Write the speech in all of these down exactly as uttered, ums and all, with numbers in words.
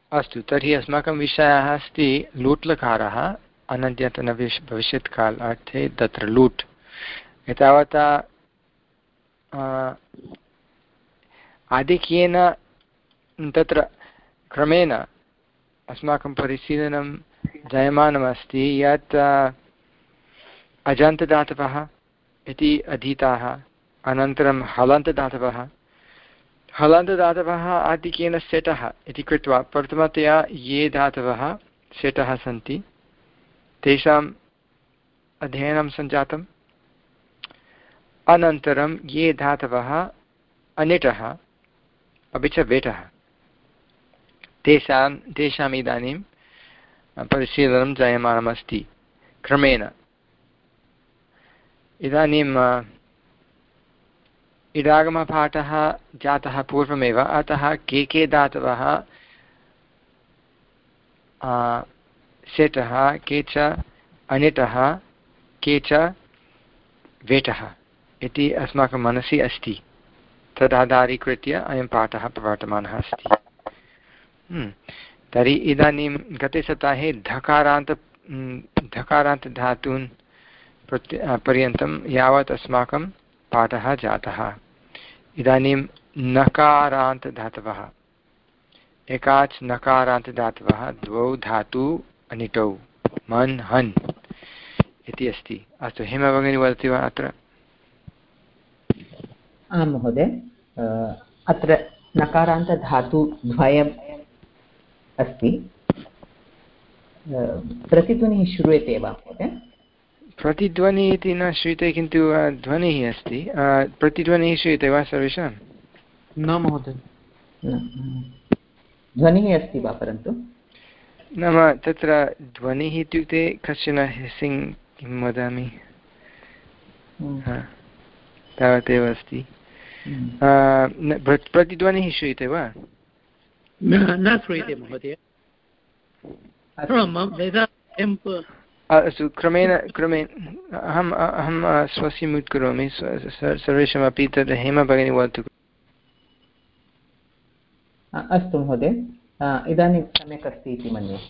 अस्तु, तर्हि अस्माकं विषयः अस्ति लूट्लकारः अनद्यतन भविष्यत्काल अर्थे तत्र लूट्। एतावता आधिक्येन तत्र क्रमेण अस्माकं परिशीलनं जायमानमस्ति यत् अजन्तदातवः इति अधीताः, अनन्तरं हलन्तदातवः। हलन्तदातवः आधिक्येन सेटः इति कृत्वा प्रथमतया ये धातवः सेटः सन्ति तेषाम् अध्ययनं सञ्जातम्। अनन्तरं ये धातवः अनिटः अपि च वेटः तेषां तेषाम् इदानीं परिशीलनं जायमानमस्ति क्रमेण। इदानीम् इडागमपाठः जातः पूर्वमेव, अतः के के धातवः सेटः, के च अनिटः, के च वेटः इति अस्माकं मनसि अस्ति। तदाधारीकृत्य अयं पाठः प्रवर्तमानः अस्ति। तर्हि इदानीं गते सप्ताहे धकारान्त धकारान्तधातून् प्रत्य पर्यन्तं यावत् अस्माकं पाठः जातः। इदानीं नकारान्तधातवः, एकाच् नकारान्तधातवः द्वौ धातु अनिटौ मन् हन् इति अस्ति। अस्तु, हेमा भगिनी वदति वा अत्र? आं महोदय, अत्र नकारान्तधातुद्वयम् अस्ति। प्रतिध्वनिः श्रूयते वा महोदय? प्रतिध्वनिः इति न श्रूयते, किन्तु ध्वनिः अस्ति। प्रतिध्वनिः श्रूयते वा सर्वेषां? न महोदय, ध्वनिः अस्ति वा? परन्तु नाम तत्र ध्वनिः इत्युक्ते कश्चन हिसिङ्ग् किं वदामि तावदेव अस्ति। प्रतिध्वनिः श्रूयते वा? न श्रूयते महोदय। अस्तु, क्रमेण क्रमेण अहम् अहं स्वस्य म्यूट् करोमि सर्वेषामपि। तद् हेमा भगिनी वदतु। अस्तु महोदय, इदानीं सम्यक् अस्ति इति मन्ये।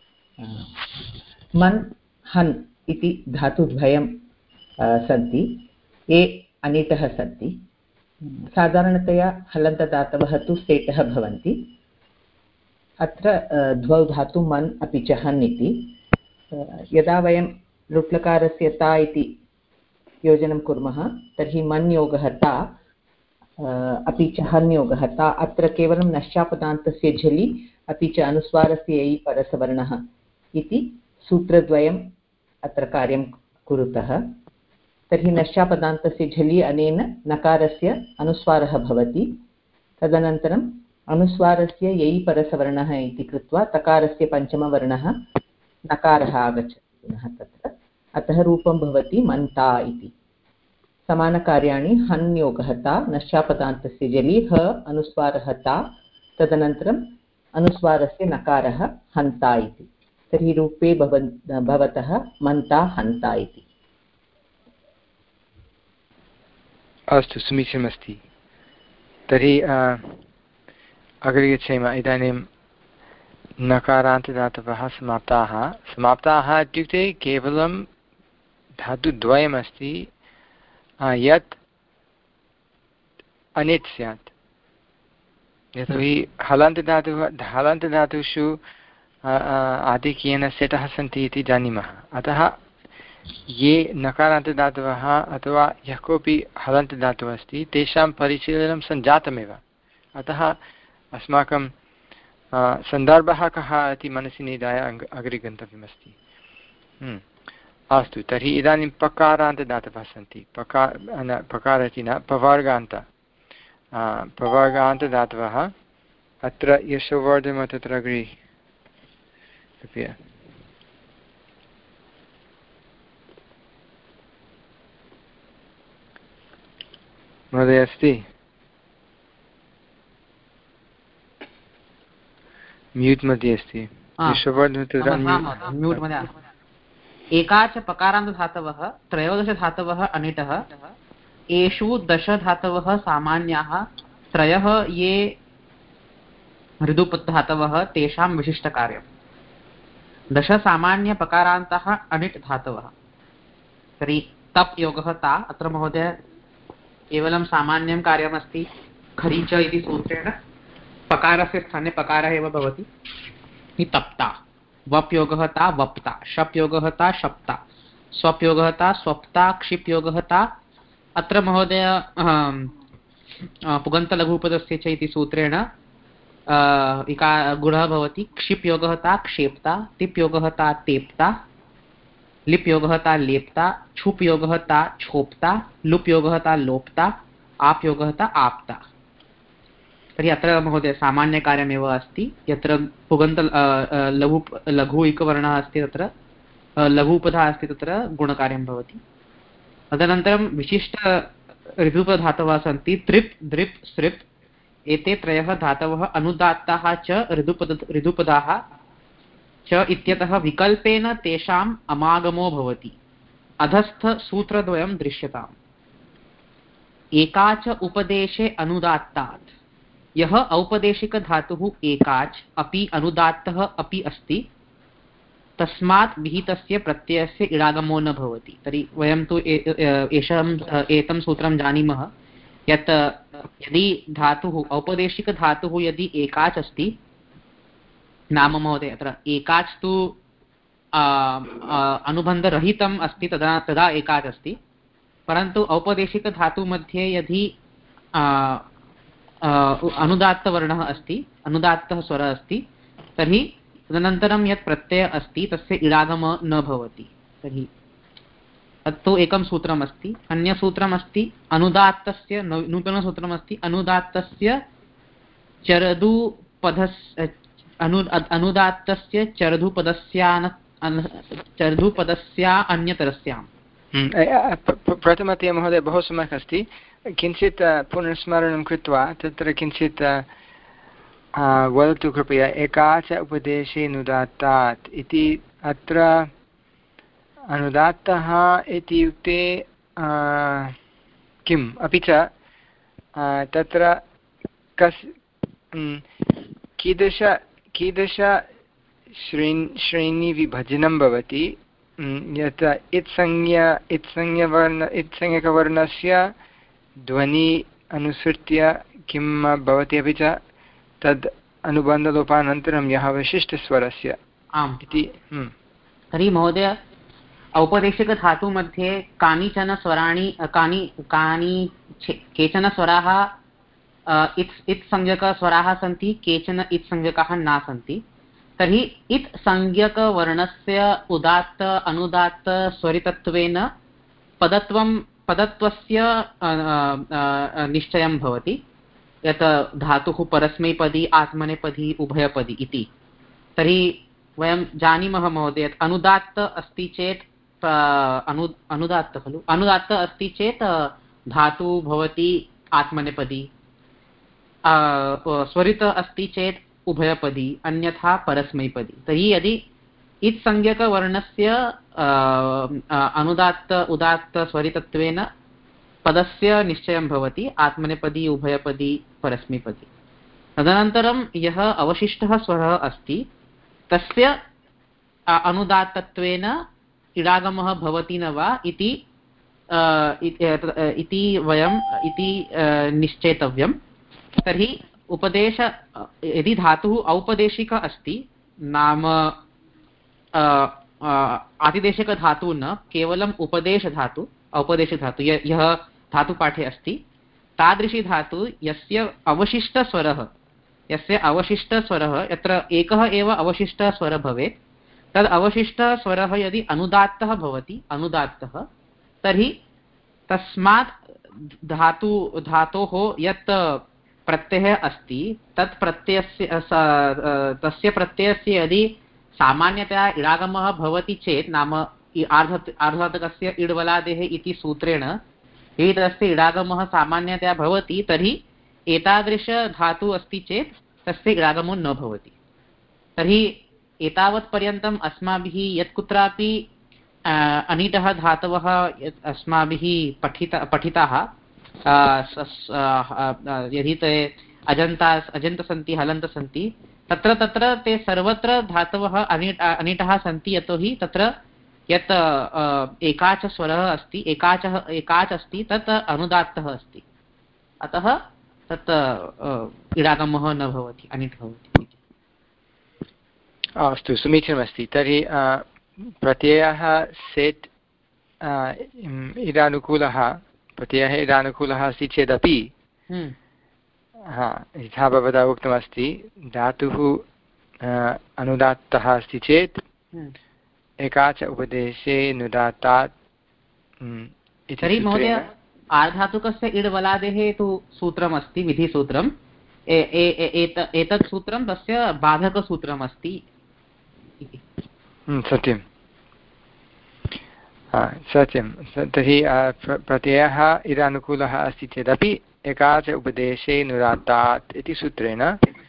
मन् हन् इति धातुद्वयं सन्ति, ये अनिटः सन्ति। साधारणतया हलन्तदातवः तु सेटः भवन्ति। अत्र द्वौ धातु मन् अपि च हन् इति। यदा वयं लुट्लकारस्य ता इति योजनं कुर्मः तर्हि मन् योगः ता अपि च हन् योगः ता। अत्र केवलं नश्चापदान्तस्य झलि अपि च अनुस्वारस्य ऐ परसवर्णः इति सूत्रद्वयम् अत्र कार्यं कुरुतः। तर्हि नश्चापदान्तस्य झलि अनेन नकारस्य अनुस्वारः भवति। तदनन्तरम् अनुस्वारस्य यै परसवर्णः इति कृत्वा तकारस्य पञ्चमवर्णः नकारः आगच्छति पुनः तत्र। अतः रूपं भवति मन्ता इति। समानकार्याणि हन् योगः ता, नश्चापदान्तस्य जलि ह अनुस्वारः ता, तदनन्तरम् अनुस्वारस्य नकारः हन्ता इति। तर्हि रूपे भवन् भवतः मन्ता हन्ता इति। अस्तु, समीचीनमस्ति। तर्हि अग्रे गच्छेम। इदानीं नकारान्तदातवः समाप्ताः। समाप्ताः इत्युक्ते केवलं धातुद्वयमस्ति यत् अनिट् स्यात्। यतोहि हलन्तधातुः हलन्तधातुषु आधिक्येन सेटः सन्ति इति जानीमः। अतः ये नकारान्तदातवः अथवा यः कोऽपि हलन्तदातुः अस्ति तेषां परिशीलनं सञ्जातमेव। अतः अस्माकं सन्दर्भः कः इति मनसि निधाय अग्रे गन्तव्यमस्ति। अस्तु, तर्हि इदानीं पकारान्तदातवः सन्ति। पकार न पकार इति न, पवर्गान्त पवर्गान्तदातवः। अत्र यशोवर्धन तत्र अग्रे कृपया। महोदय अस्ति? म्यूट् मध्ये अस्ति। म्यूट् मध्ये। एकाच पकारान्तधातवः, त्रयोदशधातवः अनिटः, एषु दशधातवः सामान्याः, त्रयः ये ऋदुपधातवः तेषां विशिष्टकार्यं। दश सामान्यपकारान्तः अनिट् धातवः। तर्हि तप् योगः ता, अत्र महोदय केवलं सामान्यं कार्यमस्ति। खरीच इति सूत्रेण पकारस्य स्थाने पकारः एव भवति। तप्ता। वप् योगः ता वप्ता, शप् योगः ता शप्ता, स्वप् योगः ता स्वप्ता, क्षिप् योगः ता। अत्र महोदय पुगन्तलघुपदस्य च इति सूत्रेण इका गुणः भवति। क्षिप् योगः ता क्षेप्ता, तिप् योगः ता तेप्ता, लिप् योगः ता लेप्ता, छुप् योगः ता छोप्ता, लुप् योगः ता लोप्ता, आप् योगः ता आप्ता। तर्हि अत्र महोदय सामान्यकार्यमेव अस्ति। यत्र पुगन्त लघु लघु इकवर्णः अस्ति तत्र लघुपदः अस्ति तत्र गुणकार्यं भवति। तदनन्तरं विशिष्ट ऋदुपधातवः सन्ति। त्रिप् द्रिप् सृप् एते त्रयः धातवः अनुदात्ताः च ऋदुपद ऋदुपदाः च इत्यतः विकल्पेन तेषाम् अमागमो भवति। अधस्थ सूत्रद्वयं दृश्यताम्। एकाच उपदेशे अनुदात्तात्। यः औपदेशिकधातुः एकाच् अपि अनुदात्तः अपि अस्ति तस्मात् विहितस्य प्रत्ययस्य इडागमो न भवति। तर्हि वयं तु एषं एतं सूत्रं जानीमः यत् यदि धातुः औपदेशिकधातुः यदि एकाच् अस्ति नाम महोदय अत्र एकाच् तु अनुबन्धरहितम् अस्ति तदा तदा एकाच् अस्ति। परन्तु औपदेशिकधातुमध्ये यदि अनुदात्तवर्णः अस्ति, अनुदात्तः स्वरः अस्ति, तर्हि तदनन्तरं यत् प्रत्ययः अस्ति तस्य इडागमः न भवति। तर्हि तत्तु एकं सूत्रमस्ति। अन्यसूत्रमस्ति अनुदात्तस्य, नूतनसूत्रमस्ति अनुदात्तस्य चरदुपधस्य अनु अनुदात्तस्य चरदुपदस्यान चरदुपदस्या अन्यतरस्याम्। प्रथमतया महोदय बहु सम्यक् अस्ति। किञ्चित् पुनर्स्मरणं कृत्वा तत्र किञ्चित् वदतु कृपया। एकाच उपदेशे अनुदात्तात् इति अत्र अनुदात्तः इत्युक्ते किम्, अपि च तत्र कस् कीदृश कीदृश श्रेणी श्रेणीविभजनं भवति यत् इत्संज्ञा इत्संज्ञवर्ण इत्संज्ञकवर्णस्य ध्वनि अनुसृत्य किं भवति, अपि च तद् अनुबन्धलोपानन्तरं यः विशिष्टस्वरस्य आम् इति। तर्हि महोदय औपदेशिकधातुमध्ये कानिचन स्वराणि कानि कानि केचन स्वराः इत् इत्संज्ञकस्वराः सन्ति, केचन इत्संज्ञकाः न सन्ति। तर्हि इत्संज्ञकवर्णस्य उदात्त अनुदात्त स्वरितत्वेन पदत्वं पदत्वस्य निश्चयं भवति यत् धातुः परस्मैपदी आत्मनेपदी उभयपदी इति। तर्हि वयं जानीमः महोदय यत् अनुदात्त अस्ति चेत् अनु अनुदात्त खलु अनुदात्त अस्ति चेत् धातुः भवति आत्मनेपदी, स्वरित अस्ति चेत् उभयपदी, अन्यथा परस्मैपदी। तर्हि यदि इत्संज्ञकवर्णस्य अनुदात्त उदात्त स्वरितत्वेन पदस्य निश्चयं भवति आत्मनेपदी उभयपदी परस्मैपदी। तदनन्तरं यः अवशिष्टः स्वरः अस्ति तस्य अनुदात्तत्वेन इडागमः भवति न वा इति इति वयं इति निश्चेतव्यं। तर्हि उपदेश यदि धातुः औपदेशिक अस्ति नाम आतिदेशिकधातुः न केवलम् उपदेशधातु औपदेशधातु यः धातुपाठे अस्ति तादृशी धातु यस्य अवशिष्टस्वरः यस्य अवशिष्टस्वरः यत्र एकः एव अवशिष्टस्वरः भवेत् तद् अवशिष्टस्वरः यदि अनुदात्तः भवति अनुदात्तः तर्हि तस्मात् धातु धातोः यत् प्रत्ययः अस्ति तत् प्रत्ययस्य तस्य प्रत्ययस्य यदि सामान्यतया इडागमः भवति चेत् नाम आर्ध आर्धधातुकस्य इड्वलादेः इति सूत्रेण यदि तस्य इडागमः सामान्यतया भवति तर्हि एतादृशधातुः अस्ति चेत् तस्य इडागमो न भवति। तर्हि एतावत्पर्यन्तम् अस्माभिः यत्कुत्रापि अनिटः धातवः अस्माभिः पठिता पठिताः यदि ते अजन्ता अजन्त सन्ति हलन्त सन्ति तत्र तत्र ते सर्वत्र धातवः अनिट अनिटः सन्ति यतोहि तत्र यत् एकाच स्वरः अस्ति एकाचः एकाच अस्ति तत् अनुदात्तः अस्ति अतः तत् इडागमः न भवति अनिट् भवति। अस्तु समीचीनमस्ति। तर्हि प्रत्ययः सेट् इदानुकूलः प्रत्ययः इदानुकूलः अस्ति चेदपि हा यथा भवता उक्तमस्ति धातुः अनुदात्तः अस्ति चेत् एकाच उपदेशे नुदात्तात्। तर्हि महोदय आर्धातुकस्य इड् वलादेः तु सूत्रमस्ति विधिसूत्रम् एतत् सूत्रं तस्य बाधकसूत्रमस्ति इति। सत्यं सत्यं। तर्हि प्रत्ययः इदानुकूलः अस्ति चेदपि एकाच उपदेशे नुदात्तात् इति सूत्रेण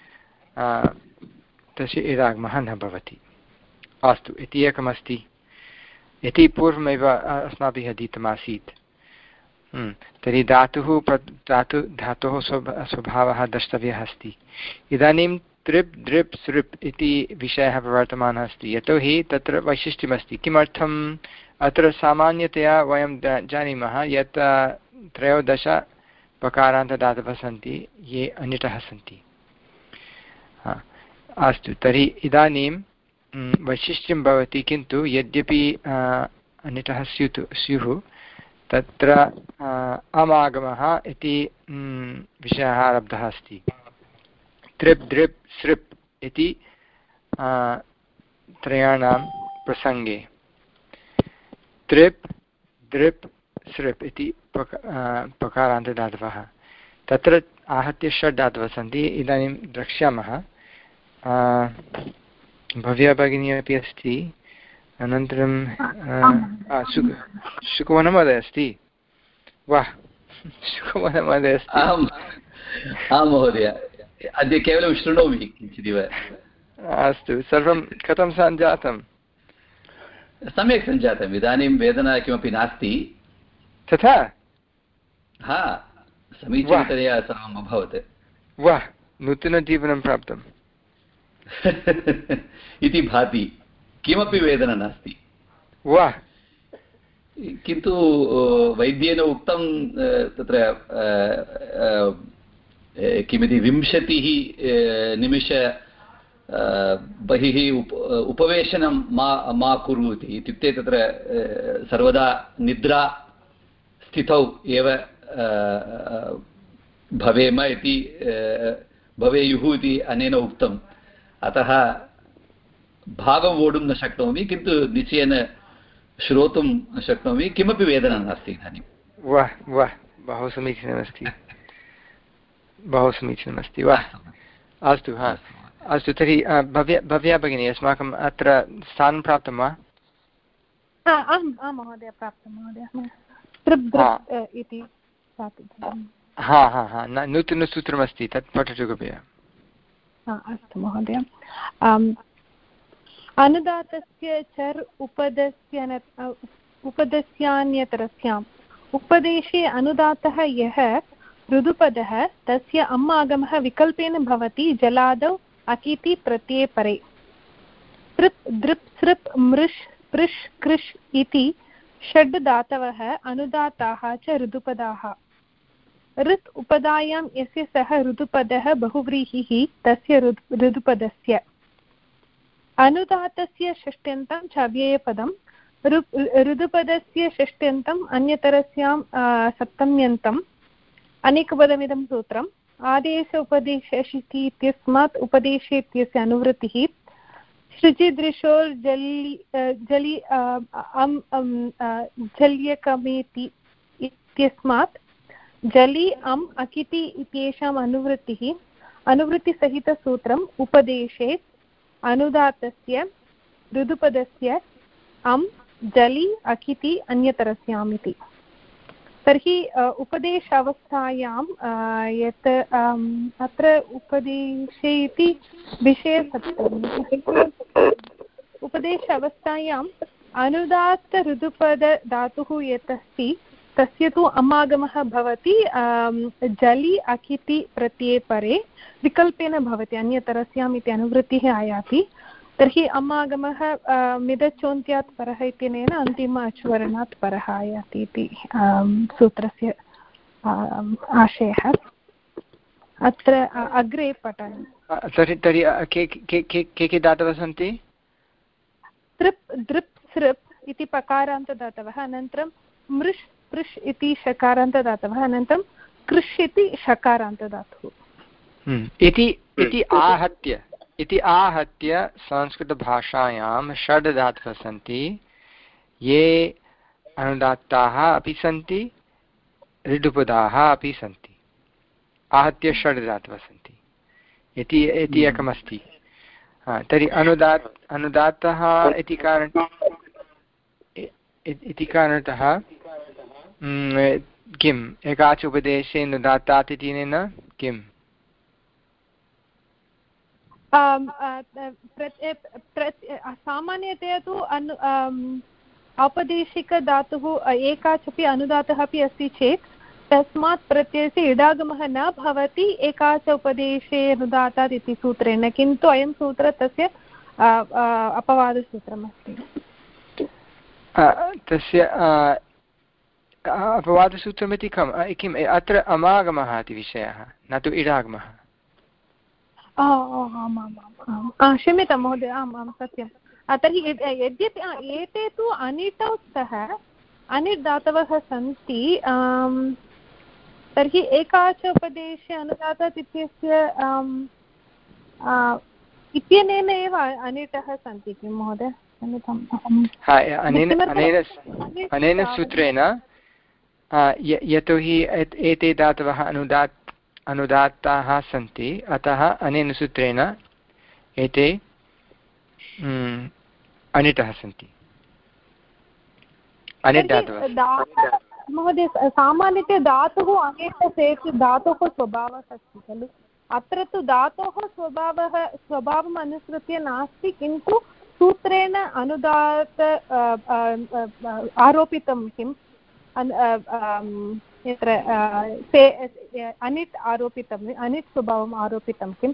तस्य इडागमः न भवति। अस्तु इति एकमस्ति। इति पूर्वमेव अस्माभिः अधीतमासीत्। तर्हि धातुः धातु धातोः स्वभावः द्रष्टव्यः अस्ति। इदानीं तृप् दृप् सृप् इति विषयः प्रवर्तमानः अस्ति यतोहि तत्र वैशिष्ट्यमस्ति। किमर्थम्? अत्र सामान्यतया वयं जानीमः यत् त्रयोदश पकारान्तदातवः सन्ति ये अनिटः सन्ति। अस्तु तर्हि इदानीं वैशिष्ट्यं भवति किन्तु यद्यपि अनिटः स्युः स्युः तत्र अमागमः इति विषयः आरब्धः अस्ति। तृप् दृप् सृप् इति त्रयाणां प्रसङ्गे तृप् दृप् सृप् इति पक पकारान्तदातवः तत्र आहत्य षड् धातवः सन्ति। इदानीं द्रक्ष्यामः। भव्या भगिनी अपि अस्ति। अनन्तरं सुकुमारमहोदय अस्ति वा? सुकुमारमहोदय अस्ति। आं महोदय अद्य केवलं शृणोमि किञ्चिदिव। अस्तु सर्वं कथं सञ्जातं? सम्यक् सञ्जातम्। इदानीं वेदना किमपि नास्ति। तथा हा समीचीनतया सर्वम् अभवत्। वाह नूतनजीवनं प्राप्तम् इति भाति। किमपि वेदना नास्ति। वाह किन्तु वैद्येन उक्तं तत्र किमिति विंशतिः निमिष बहिः उप उपवेशनं मा मा कुरु इति। इत्युक्ते तत्र सर्वदा निद्रा स्थितौ एव भवेम इति भवेयुः इति अनेन उक्तम्। अतः भागं वोढुं न शक्नोमि किन्तु निश्चयेन श्रोतुं शक्नोमि। किमपि वेदना नास्ति इदानीं। वाह वाह बहु समीचीनमस्ति बहु समीचीनमस्ति। वाह अस्तु हा अस्तु तर्हि भव्या भव्या भगिनी अस्माकम् अत्र स्थानं प्राप्तं वा? आम् आं महोदय प्राप्तं महोदय इति। हा हा हा नूतनसूत्रमस्ति तत् पठतु कृपया। अस्तु महोदय। अनुदातस्य चर् उपदस्य उपदस्यान्यतरस्याम् उपदेशे अनुदातः यः ऋदुपदः तस्य अम् आगमः विकल्पेन भवति जलादौ अकिति प्रत्यये परे। तृप् दृप् सृप् मृष् पृष् कृष् इति षड् धातवः अनुदाताः च ऋदुपदाः। ऋत् उपदायां यस्य सः ऋदुपदः बहुव्रीहिः तस्य ऋदुपदस्य। अनुदातस्य षष्ट्यन्तं च अव्ययपदं ऋदुपदस्य षष्ट्यन्तम् अन्यतरस्यां सप्तम्यन्तम् अनेकपदमिदं सूत्रम्। आदेश उपदेशेषिति इत्यस्मात् उपदेशे इत्यस्य अनुवृत्तिः सृजिदृशोर्जलि जलि जल्यकमेति इत्यस्मात् जलि अम् अकिति इत्येषाम् अनुवृत्तिः अनुवृत्तिसहितसूत्रम् उपदेशे अनुदातस्य ऋदुपदस्य अम् जलि अकिति अन्यतरस्याम् इति। तर्हि उपदेश अवस्थायां यत् अत्र उपदेशे इति विषयसप्तमी उपदेश अवस्थायाम् अनुदात्त ऋदुपद धातुः यत् अस्ति तस्य तु अमागमः भवति जलि अकिति प्रत्यये परे विकल्पेन भवति, अन्यतरस्याम् इति अनुवृत्तिः आयाति। तर्हि अमागमः मिदचोन्त्यात् परः इत्यनेन अन्तिम अचुवर्णात् परः आयाति इति सूत्रस्य आशयः। अत्र अग्रे पठामि। तर्हि तर्हि के के के दातवः सन्ति? तृप् दृप् सृप् इति पकारान्तदातवः, अनन्तरं मृष् पृष् इति शकारान्तदातवः, अनन्तरं कृष् इति शकारान्तदातुः। इति आहत्य इति आहत्य संस्कृतभाषायां षड् धातवः सन्ति, ये अनुदात्ताः अपि सन्ति, ऋडुपदाः अपि सन्ति। आहत्य षड् धातवः सन्ति इति इति एकमस्ति। तर्हि अनुदात् अनुदात्तः इति कारण इति कारणतः किम् एकाच उपदेशे अनुदात्तात् इत्यनेन किम्? सामान्यतया तु अनु औपदेशिकधातुः एकाच् अपि अनुदातः अपि अस्ति चेत् तस्मात् प्रत्ययस्य इडागमः न भवति एकाच उपदेशे अनुदातात् इति सूत्रेण, किन्तु अयं सूत्रं तस्य अपवादसूत्रमस्ति। तस्य अपवादसूत्रमिति कम् किम् अत्र अमागमः इति विषयः, न तु इडागमः। क्षम्यतां महोदय, आम् आं सत्यं। तर्हि यद्यपि एते तु अनिटौ स्तः अनिट् धातवः सन्ति, तर्हि एकाच उपदेशे अनुदातात् इत्यस्य इत्यनेन एव अनिटः सन्ति किं महोदय? अनेन सूत्रेण यतोहि एते धातवः अनुदात् अनुदात्ताः सन्ति, अतः अनेन सूत्रेण एते अनिटः सन्ति। अनिट् धातवः महोदय, सामान्यतया धातुः अनेक चेत् धातोः स्वभावः अस्ति खलु। अत्र तु धातोः स्वभावः स्वभावम् अनुसृत्य नास्ति, किन्तु सूत्रेण अनुदात आरोपितं किम् यत्र अनिट् आरोपितम् अनिट् स्वभावम् आरोपितं किम्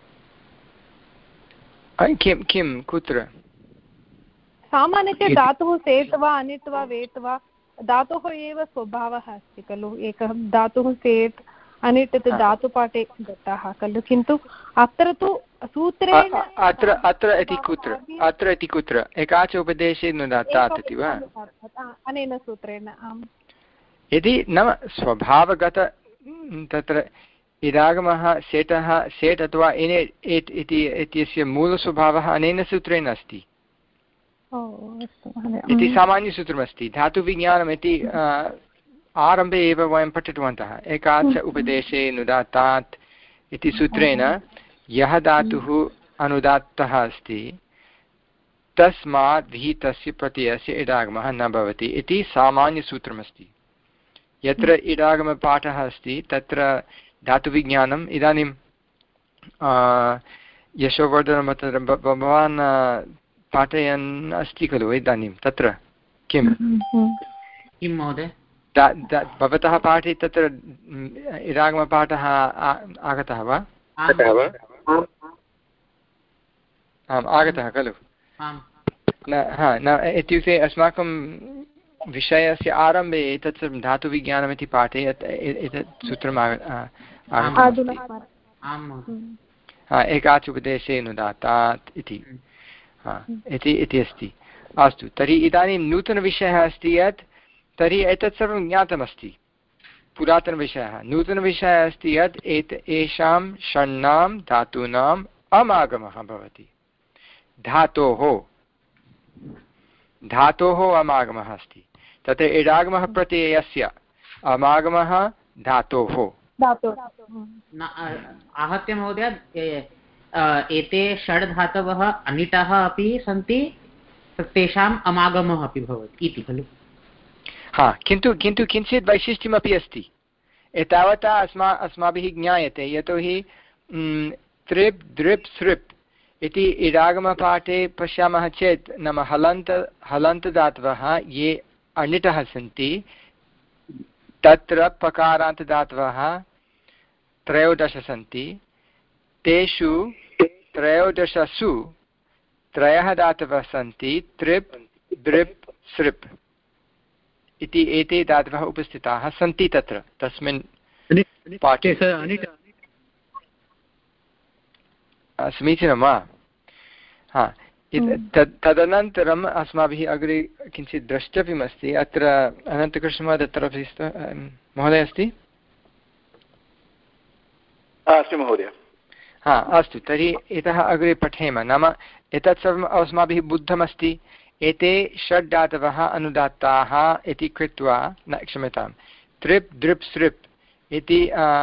किं किं कुत्र? सामान्यतया धातुः सेट् वा अनिट् वा वेट् वा धातोः एव स्वभावः अस्ति खलु। एकः धातुः सेट् अनिट् इति धातुपाठे दत्ताः खलु, किन्तु अत्र तु सूत्रेण अत्र अत्र इति कुत्र अत्र इति कुत्र एकाच उपदेशे अनुदात्तात् इति वा? अनेन सूत्रेण आम्। यदि नाम स्वभावगत तत्र इडागमः सेटः सेट् अथवा एने एट् इति इत्यस्य मूलस्वभावः अनेन सूत्रेण अस्ति इति सामान्यसूत्रमस्ति। धातुविज्ञानम् इति आरम्भे एव वयं पठितवन्तः। एकाच उपदेशे अनुदात्तात् इति सूत्रेण यः धातुः अनुदात्तः अस्ति तस्मात् विहितस्य प्रत्ययस्य इडागमः न भवति इति सामान्यसूत्रमस्ति। यत्र इडागमपाठः अस्ति तत्र धातुविज्ञानम् इदानीं यशोवर्धन तत्र भवान् पाठयन् अस्ति खलु इदानीं तत्र किं किं महोदय भवतः पाठे तत्र इडागमपाठः आगतः वा? आम् आगतः खलु। न न इत्युक्ते अस्माकं विषयस्य आरम्भे एतत् धातुविज्ञानमिति पाठे एतत् सूत्रम् एकाच उपदेशे अनुदात्तात् इति इति अस्ति। अस्तु, तर्हि इदानीं नूतनविषयः अस्ति यत् तर्हि एतत् सर्वं ज्ञातमस्ति। पुरातनविषयः नूतनविषयः अस्ति यत् एत एषां षण्णां धातूनाम् अमागमः भवति। धातोः धातोः अमागमः अस्ति। तत्र इडागमः प्रत्ययस्य अमागमः धातोः। आहत्य महोदय एते षड् धातवः अनिटः अपि सन्ति, तेषाम् अमागमः अपि भवति इति खलु। हा, किन्तु किन्तु किञ्चित् वैशिष्ट्यमपि अस्ति। एतावता अस्मा अस्माभिः ज्ञायते, यतोहि तृप् दृप् सृप् इति इडागमपाठे पश्यामः चेत् नाम हलन्त हलन्तदातवः ये अनिटः सन्ति तत्र पकारान्तदातवः त्रयोदश सन्ति, तेषु त्रयोदशसु त्रयः धातवः सन्ति, त्रिप् द्रिप् सृप् इति एते धातवः उपस्थिताः सन्ति तत्र तस्मिन् पाठे। समीचीनं वा? हा, तदनन्तरम् अस्माभिः अग्रे किञ्चित् द्रष्टव्यमस्ति। अत्र अनन्तकृष्णमहोदय तत्र महोदय अस्ति? अस्ति महोदय। हा, अस्तु, तर्हि इतः अग्रे पठेम। नाम एतत् सर्वम् अस्माभिः बुद्धमस्ति। एते षड् धातवः अनुदात्ताः इति कृत्वा, न क्षम्यतां, त्रिप् द्रिप् सृप् इति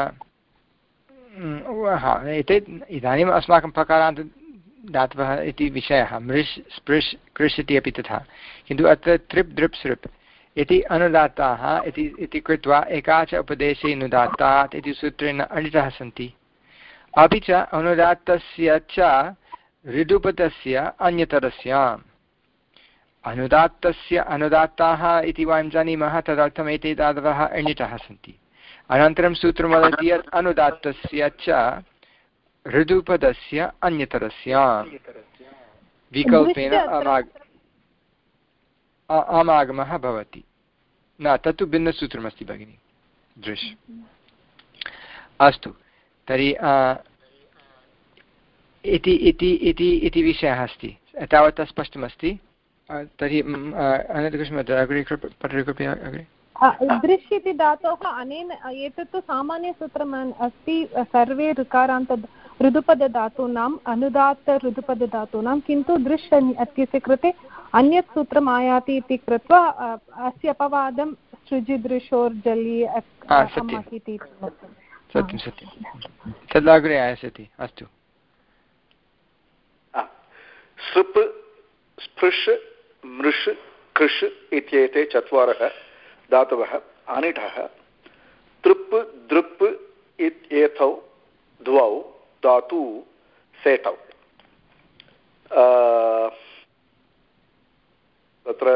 हा एते इदानीम् अस्माकं प्रकारान्त धातवः इति विषयः। मृष् स्पृश् कृष् इति अपि तथा, किन्तु अत्र त्रिप् द्रिप् सृप् इति अनुदात्ताः इति इति कृत्वा एका च उपदेशे अनुदात्तात् इति सूत्रेण अणितः सन्ति। अपि च अनुदात्तस्य च ऋदुपदस्य अन्यतरस्याम्। अनुदात्तस्य अनुदात्ताः इति वयं जानीमः, तदर्थम् एते धातवः अणितः सन्ति। अनन्तरं सूत्रं वदति यत् अनुदात्तस्य च ऋदुपदस्य अन्यतरस्याम् विकल्पेन अमाग अमागमः भवति। न, तत्तु भिन्नसूत्रमस्ति भगिनि, दृश्। अस्तु, तर्हि इति इति इति इति विषयः अस्ति। तावत् स्पष्टमस्ति। तर्हि अनन्तकृष्णमहोदय अग्रे कृपया अग्रे। दृश् इति धातोः अनेन एतत्तु सामान्यसूत्रम् अस्ति सर्वे ऋकारान्त ऋदुपदधातूनाम् अनुदात्त ऋदुपदधातूनां, किन्तु दृश् इत्यस्य कृते अन्यत् सूत्रम् आयाति इति कृत्वा अस्य अपवादं सृजिदृशोर्जलि इति। सत्यं सत्यं, तदग्रे आयास्यति। अस्तु, सृप् स्पृश् मृष् कृष् इत्येते चत्वारः धातवः अनिटः तृप् दृप् इत्येतौ द्वौ धातु सेटौ। तत्र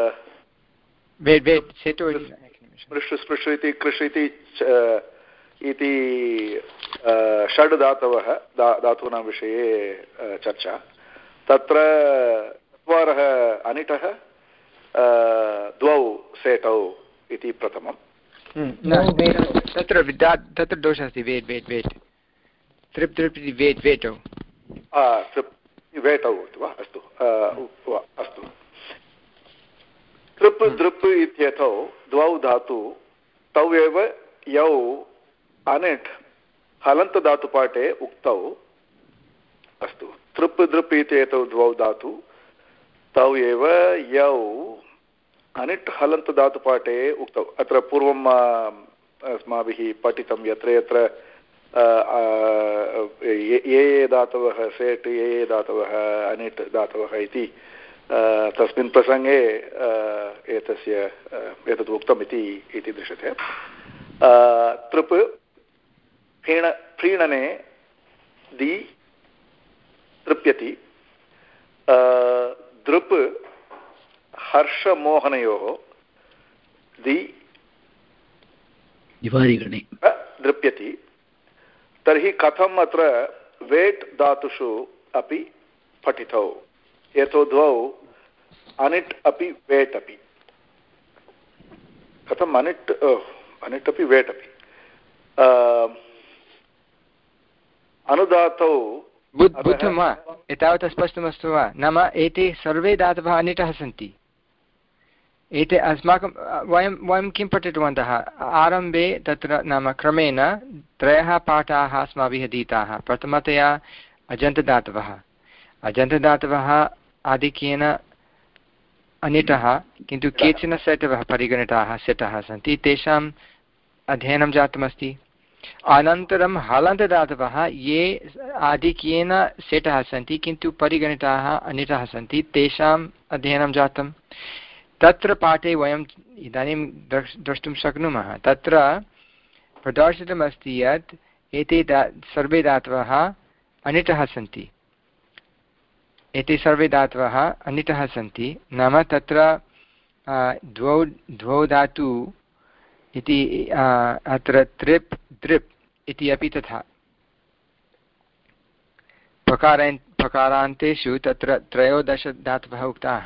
मृष् स्पृश् इति कृष् इति इति षड् धातवः धातूनां विषये चर्चा। तत्र चत्वारः अनिटः द्वौ सेटौ इति प्रथमं। तत्र विद्या तत्र दोषः अस्ति। वेट् वेट् वेट् त्रिप् त्रिप् इति वेट् वेटौ वेटौ वा? अस्तु अस्तु। तृप् दृप् इत्येतौ द्वौ धातु तौ एव यौ अनिट् हलन्तधातुपाठे उक्तौ। अस्तु, तृप् दृप् इत्येतौ द्वौ धातु तौ एव यौ अनिट् हलन्तधातुपाठे उक्तौ। अत्र पूर्वम् अस्माभिः पठितं यत्र यत्र ये ये धातवः सेट् ये ये धातवः अनिट् धातवः इति तस्मिन् प्रसङ्गे एतस्य एतत् उक्तम् इति इति दृश्यते। तृप् प्रीण प्रीणने दि तृप्यति। दृप् हर्षमोहनयोः दि दिवारिगणे दृप्यति। तर्हि कथम् अत्र वेट् धातुषु अपि पठितौ? एतौ द्वौ अनिट् अपि वेट् अपि। कथम् अनिट् अनिट् अपि वेट् अपि अनुदातौ बुद्धं वा? एतावत् स्पष्टमस्ति वा? नाम एते सर्वे धातवः अनिटः सन्ति। एते अस्माकं वयं वयं किं पठितवन्तः आरम्भे? तत्र नाम क्रमेण त्रयः पाठाः अस्माभिः अधीताः। प्रथमतया अजन्तदातवः। अजन्तदातवः आधिक्येन अनिटः, किन्तु केचन सेटवः परिगणिताः सेटः सन्ति, तेषाम् अध्ययनं जातमस्ति। अनन्तरं हलन्तदातवः ये आधिक्येन सेटः सन्ति किन्तु परिगणिताः अनिटः सन्ति, तेषाम् अध्ययनं जातं। तत्र पाठे वयम् इदानीं द्रष् द्रष्टुं शक्नुमः। तत्र प्रदर्शितमस्ति यत् एते दा सर्वे धातवः अनिटः सन्ति। एते सर्वे धातवः अनिटः सन्ति। नाम तत्र द्वौ द्वौ धातु इति अत्र त्रिप् द्रिप् इति अपि तथा पकारान् पकारान्तेषु तत्र त्रयोदश धातवः उक्ताः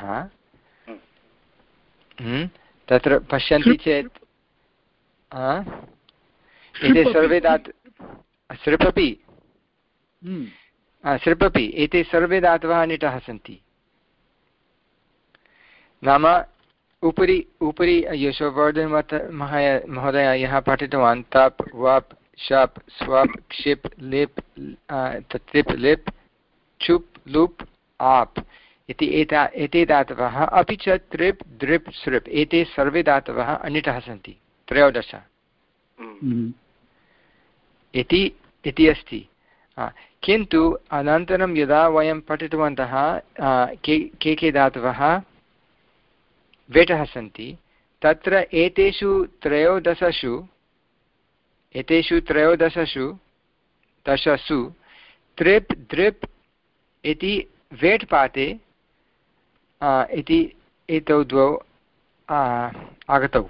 तत्र पश्यन्ति चेत् एते सर्वे धातु सृपपि सृपपि एते सर्वे धातवः अनिटः सन्ति नाम उपरि उपरि यशोवर्धन महोदय यः पाठितवान् तप् वप् शप् स्वप् क्षिप् लिप् तत्रिप् लिप् चुप् लुप् आप् इति एता एते धातवः अपि च त्रिप् द्रिप् सृप् एते सर्वे धातवः अनिटः सन्ति त्रयोदश इति इति अस्ति किन्तु अनन्तरं यदा वयं पठितवन्तः के के के धातवः वेटः सन्ति तत्र एतेषु त्रयोदशसु एतेषु त्रयोदशसु दशसु त्रिप् द्रिप् इति वेट् पाते इति एतौ द्वौ आगतौ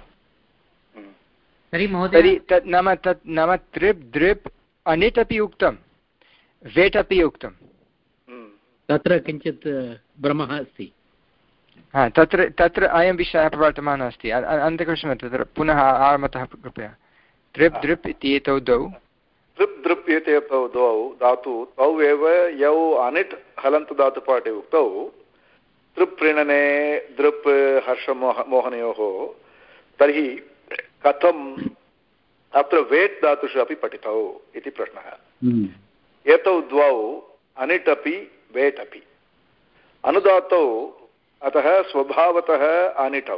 तर्हि तत् नाम तत् नाम त्रिप् द्रिप् अनिट् अपि उक्तं वेट् अपि उक्तं तत्र किञ्चित् भ्रमः अस्ति हा तत्र तत्र अयं विषयः प्रवर्तमानः अस्ति अन्तः तत्र पुनः आरम्भतः कृपया त्रिप् द्रिप् इति एतौ द्वौ त्रिप् द्रिप् एतौ द्वौ धातु तौ एव यौ अनिट् हलन्त धातुपाठे उक्तौ तृप् प्रीणने दृप् हर्षमोह मोहनयोः तर्हि कथम् अत्र वेट् धातुषु अपि पठितौ इति प्रश्नः एतौ द्वौ अनिट् अपि वेट् अपि अनुदातौ अतः स्वभावतः अनिटौ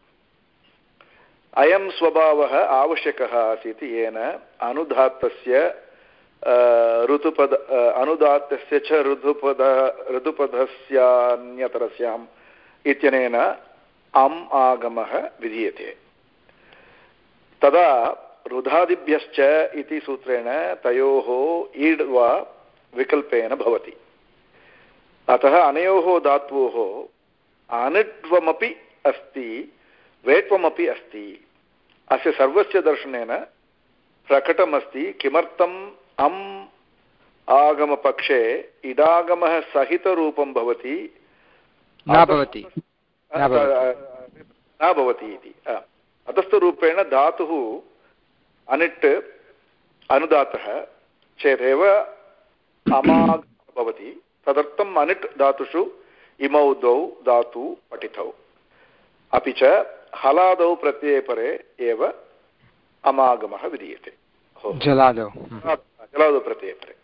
अयं स्वभावः आवश्यकः आसीत् येन अनुदात्तस्य ऋतुपद अनुदात्तस्य च ऋतुपद ऋतुपदस्यान्यतरस्याम् इत्यनेन अम् आगमः विधीयते तदा रुधादिभ्यश्च इति सूत्रेण तयोः ईड् वा विकल्पेन भवति अतः अनयोः धात्वोः अनिट्वमपि अस्ति वेट्वमपि अस्ति अस्य सर्वस्य दर्शनेन प्रकटमस्ति किमर्थम् अम् आगमपक्षे इडागमः सहितरूपं भवति न भवति न भवति इति अतस्थरूपेण धातुः अनिट् अनुदातः चेदेव अमागमः भवति तदर्थम् अनिट् धातुषु इमौ द्वौ धातु पठितौ अपि च हलादौ प्रत्यये परे एव अमागमः विधीयते जलादौ जलादौ प्रत्यये परे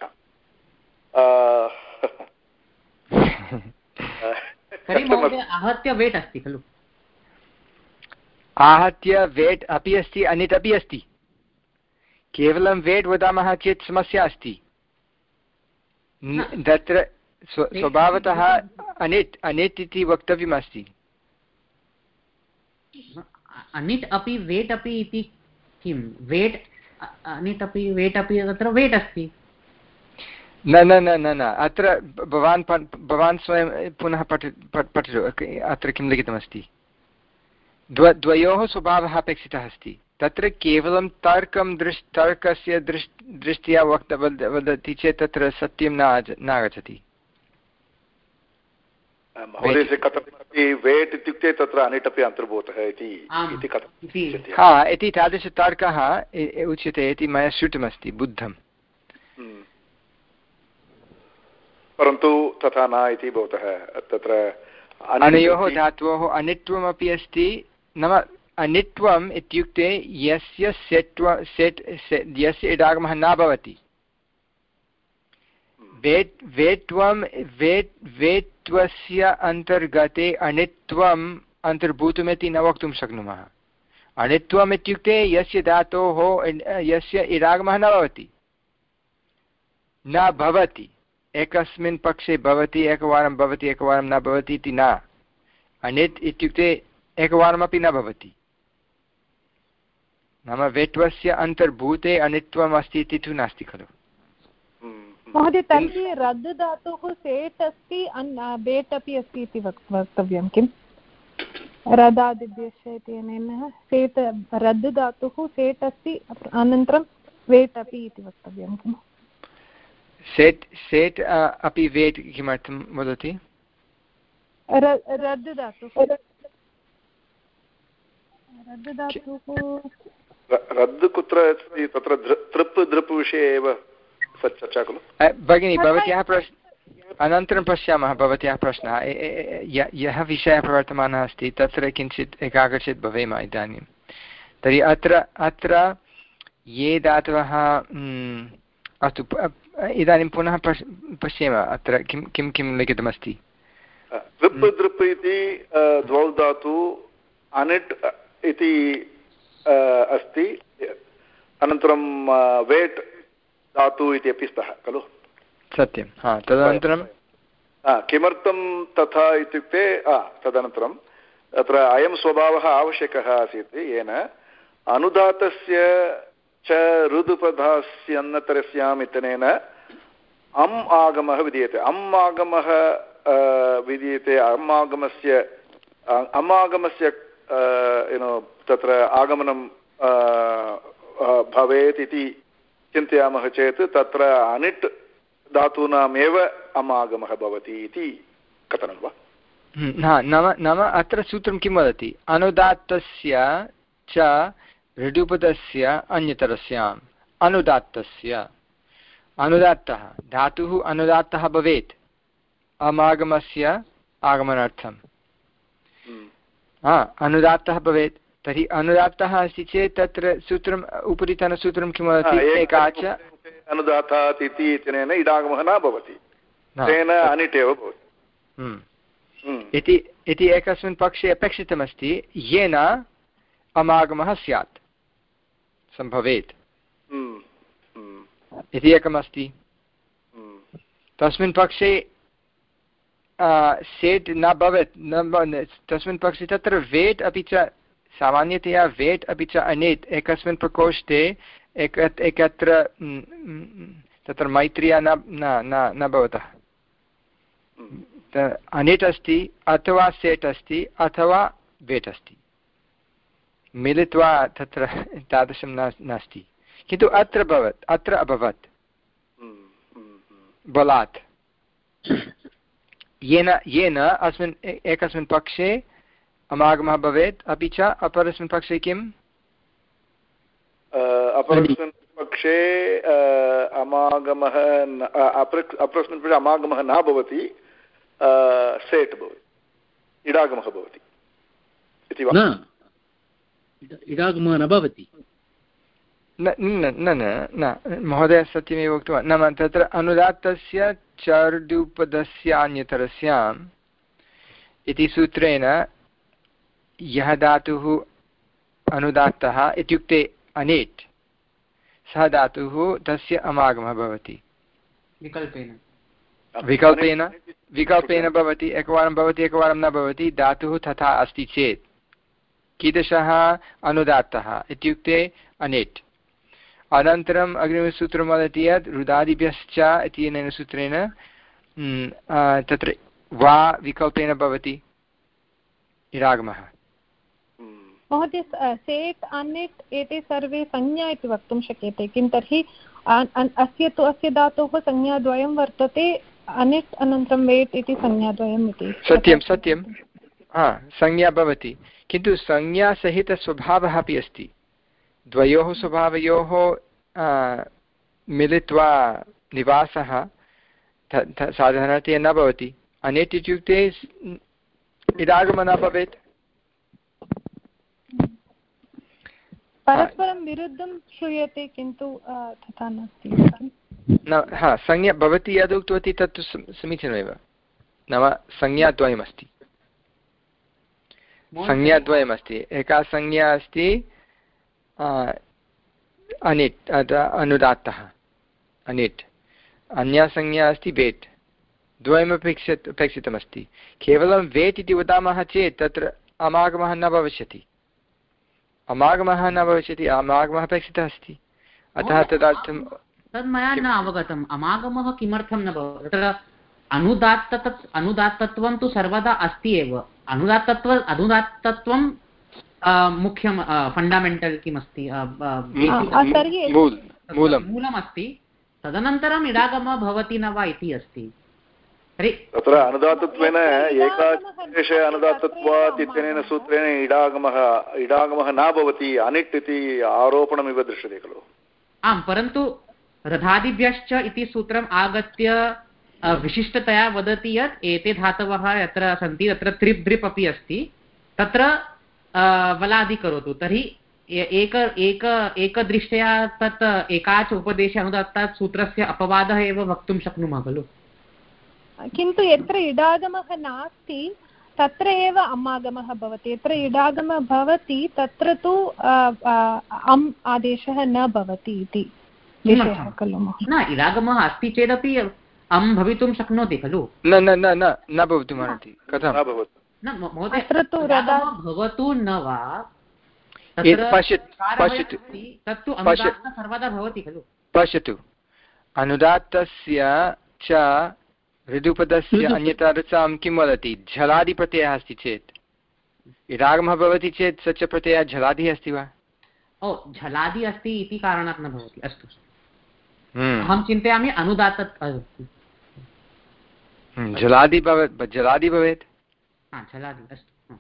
आहत्य वेट् अस्ति खलु आहत्य वेट् अपि अस्ति अनिट् अपि अस्ति केवलं वेट् वदामः चेत् समस्या अस्ति तत्र स्वभावतः अनिट् अनिट् इति वक्तव्यमस्ति अनिट् अपि वेट् अपि इति किं वेट् अनिट् अपि वेट् अपि तत्र वेट् अस्ति न न न न न अत्र भवान् भवान् स्वयं पुनः पठ पठतु अत्र किं लिखितमस्ति द्व द्वयोः स्वभावः अपेक्षितः अस्ति तत्र केवलं तर्कं दृश् तर्कस्य दृश् दृष्ट्या वक्त वदति चेत् तत्र सत्यं न न आगच्छति महोदयस्य कथमस्ति वेट् इत्युक्ते तत्र अनिट् अपि अन्तर्भूतः इति कथं हा इति तादृशतर्कः उच्यते इति मया श्रुतमस्ति बुद्धं परन्तु तथा न इति भवतः तत्र अनयोः धातोः अनिट्वमपि अस्ति नाम अनिट्वम् इत्युक्ते यस्य सेट्व सेट् यस्य इडागमः न भवति वेट् वेट्वं वेट् वेट्वस्य अन्तर्गते अनिट्वम् अन्तर्भूतमिति न वक्तुं शक्नुमः अनिट्वम् इत्युक्ते यस्य धातोः यस्य इडागमः न भवति न भवति एकस्मिन् पक्षे भवति एकवारं भवति एकवारं न भवति इति न अनिट् इत्युक्ते एकवारमपि न भवति नाम वेट्वस्य अन्तर्भूते अनिट्वम् अस्ति इति तु नास्ति खलु महोदय तर्हि रद् धातुः सेट् अस्ति बेट् अपि अस्ति इति वक्तव्यं किम् रदादिभ्यश्च इत्यनेन सेट् रद् धातुः सेट् अस्ति अनन्तरं वेट् अपि इति वक्तव्यं खलु सेट् सेट् अपि वेट् किमर्थं वदति रद् धातुः रद् धातुः रद् कुत्र अस्ति तत्र तृप् दृप् विषये एव चर्चा खलु भगिनी भवत्याः प्रश्न अनन्तरं पश्यामः भवत्याः प्रश्नः यः विषयः प्रवर्तमानः अस्ति तत्र किञ्चित् एकाग्रचित् भवेम इदानीं तर्हि अत्र अत्र ये धातवः अस्तु इदानीं पुनः पश् पश्येम अत्र किं किं किं लिखितमस्ति दृप् दृप् इति द्वौ धातु अनिट् इति अस्ति अनन्तरं वेट् धातु इति अपि स्तः खलु सत्यं हा तदनन्तरं किमर्थं तथा इत्युक्ते तदनन्तरं तत्र अयं स्वभावः आवश्यकः आसीत् येन अनुदातस्य च ऋदुपधास्यन्नतरस्याम् इत्यनेन अम् आगमः विधीयते अम् आगमः विधीयते अम् आगमस्य अम् आगमस्य युनो तत्र आगमनं भवेत् इति चिन्तयामः चेत् तत्र अनिट् धातूनामेव अमागमः भवति इति कथनं वा नाम नाम अत्र सूत्रं किं वदति अनुदात्तस्य च ऋडुपदस्य अन्यतरस्याम् अनुदात्तस्य अनुदात्तः धातुः अनुदात्तः भवेत् अमागमस्य आगमनार्थं हा अनुदात्तः भवेत् तर्हि अनुदात्तः अस्ति चेत् तत्र सूत्रम् उपरितनसूत्रं किं वदति एका च अनुदातात् इति इत्यनेन इडागमः न भवति तेन अनिट् एव भवति इति इति एकस्मिन् पक्षे अपेक्षितमस्ति येन अमागमः स्यात् सम्भवेत् इति एकमस्ति तस्मिन् पक्षे सेट् न भवेत् न तस्मिन् पक्षे तत्र वेट् अपि च सामान्यतया वेट् अपि च अनेट् एकस्मिन् प्रकोष्ठे एक एकत्र तत्र मैत्र्या न न न भवतः अनेट् अस्ति अथवा सेट् अस्ति अथवा वेट् अस्ति मिलित्वा तत्र तादृशं न नास्ति किन्तु अत्र भवत् अत्र अभवत् बलात् येन येन अस्मिन् एकस्मिन् पक्षे अमागमः भवेत् अपि च अपरस्मिन् पक्षे किम् अपरस्मिन् पक्षे अमागमः अपरस्मिन् पक्षे अमागमः न भवति सेट् भवति इडागमः भवति इति वा इडागमः न भवति न न न महोदय सत्यमेव उक्तवान् नाम तत्र अनुदात्तस्य चर्डुपदस्य अन्यतरस्याम् इति सूत्रेण यः धातुः अनुदात्तः इत्युक्ते अनेट् सः धातुः तस्य अमागमः भवति विकल्पेन विकल्पेन विकल्पेन भवति एकवारं भवति एकवारं न भवति धातुः तथा अस्ति चेत् कीदृशः अनुदात्तः इत्युक्ते अनेट् अनन्तरम् अग्रिमसूत्रं वदति यत् रुदादिभ्यश्च इत्यनेन सूत्रेण तत्र वा विकल्पेन भवति इडागमः महोदय सेट् अनिट् एते सर्वे संज्ञा इति वक्तुं शक्यते किं तर्हि अस्य तु अस्य धातोः संज्ञाद्वयं वर्तते अनिट् अनन्तरं वेट् इति संज्ञाद्वयम् इति सत्यं सत्यं हा संज्ञा भवति किन्तु संज्ञासहितस्वभावः अपि अस्ति द्वयोः स्वभावयोः मिलित्वा निवासः साधारणतया न भवति अनिट् इत्युक्ते इडागमः न भवेत् परस्परं विरुद्धं श्रूयते किन्तु तथा नास्ति न हा संज्ञा भवती यद् उक्तवती तत्तु समीचीनमेव नाम संज्ञाद्वयमस्ति संज्ञाद्वयमस्ति एका संज्ञा अस्ति अनिट् अनुदात्तः अनिट् अन्या संज्ञा अस्ति वेट् द्वयमपेक्षित अपेक्षितमस्ति केवलं वेट् इति वदामः चेत् तत्र अमागमः न भविष्यति अमागमः न भविष्यति अमागमः अपेक्षितः अस्ति अतः तदर्थं तद् मया न अवगतम् अमागमः किमर्थं न भवति तत्र अनुदात्त अनुदात्तत्वं तु सर्वदा अस्ति एव अनुदात्तत्व अनुदात्तत्वं मुख्यं फण्डमेण्टल् किमस्ति मूलमस्ति तदनन्तरम् इडागमः भवति न वा इति अस्ति तत्र अनुदातत्वेन एकादेशे अनुदातत्वात् इत्यनेन सूत्रेण इडागमः इडागमः न भवति अनिट् इति आरोपणमिव दृश्यते खलु आम् परन्तु रथादिभ्यश्च इति सूत्रम् आगत्य विशिष्टतया वदति यत् एते धातवः यत्र सन्ति तत्र त्रिप् द्रिप् अपि अस्ति तत्र वलादि करोतु तर्हि एक एक एकदृष्ट्या तत् एकाच उपदेशे अनुदात्तात् सूत्रस्य अपवादः एव वक्तुं शक्नुमः खलु किन्तु यत्र इडागमः नास्ति तत्र एव अम्मागमः भवति यत्र इडागमः भवति तत्र तु अम् आदेशः न भवति इति विषयः खलु न इडागमः अस्ति चेदपि अम् भवितुं शक्नोति खलु न न न न न भवितुमर्हति कथं न महोदय भवतु न वा सर्वदा भवति खलु पश्यतु अनुदात्तस्य च ऋदुपदस्य अन्यथा रसां किं वदति झलादिप्रत्ययः अस्ति चेत् इडागमः भवति चेत् स च प्रत्ययः झलादिः अस्ति वा ओ झलादि अस्ति इति कारणात् न भवति अस्तु अहं चिन्तयामि अनुदात्त झलादि भवेत् झलादि भवेत् झलादि अस्तु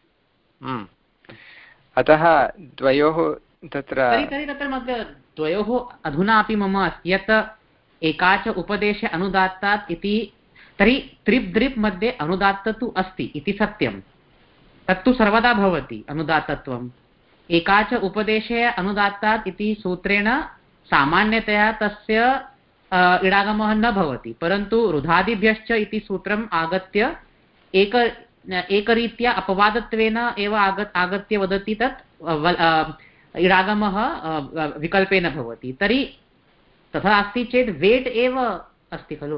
अतः द्वयोः तत्र तत्र मध्ये द्वयोः अधुना अपि मम अस्ति यत् एकाच उपदेशे अनुदात्तात् इति तर्हि त्रिप् द्रिप् मध्ये अनुदात्त तु अस्ति इति सत्यं तत्तु सर्वदा भवति अनुदात्तत्वम् एकाच उपदेशे अनुदात्तात् इति सूत्रेण सामान्यतया तस्य इडागमः न भवति परन्तु रुधादिभ्यश्च इति सूत्रम् आगत्य एक एकरीत्या अपवादत्वेन एव आगत आगत्य वदति तत् इडागमः विकल्पेन भवति तर्हि तथा अस्ति चेत् वेट् एव अस्ति खलु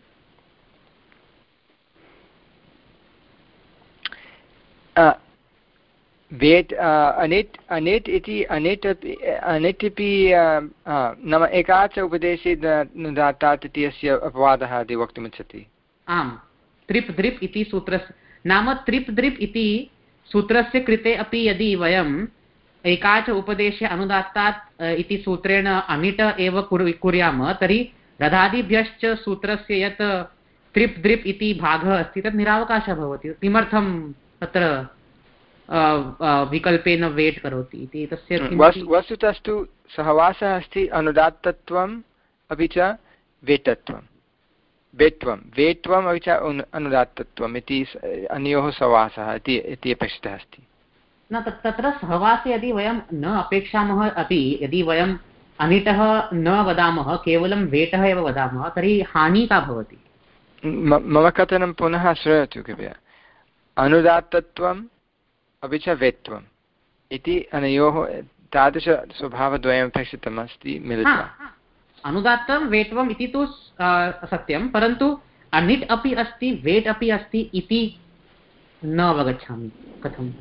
वेट् अनिट् अनिट् इति अनिट् अपि अनिट् अपि नाम एकाच उपदेशे दातात् इति अस्य अपवादः इति वक्तुमिच्छति आम् त्रिप् द्रिप् इति सूत्रस्य नाम त्रिप् द्रिप् इति सूत्रस्य कृते अपि यदि वयम् एकाच उपदेशे अनुदात्तात् इति सूत्रेण अनिट एव कुर्यामः तर्हि रथादिभ्यश्च सूत्रस्य यत् त्रिप् द्रिप् इति भागः अस्ति तत् निरावकाशः भवति किमर्थं तत्र विकल्पेन वेट् करोति इति तस्य वस्तुतस्तु सहवासः अस्ति अनुदात्तत्वम् अपि च वेट्टत्वं वेट्त्वं वेट्त्वम् अपि च अनुदात्तत्वम् इति अनयोः सहवासः इति अपेक्षितः अस्ति न तत्र सहवासे यदि वयं न अपेक्षामः अपि यदि वयम् अनिटः न वदामः केवलं वेटः एव वदामः तर्हि हानिः का भवति मम कथनं पुनः श्रूयतु कृपया अनुदात्तत्वम् अपि च वेट्त्वम् इति अनयोः तादृशस्वभावद्वयम् अपेक्षितम् अस्ति मिलित्वा अनुदात्तं वेट्त्वम् इति तु सत्यं परन्तु अनिट् अपि अस्ति वेट् अपि अस्ति इति न अवगच्छामि कथम्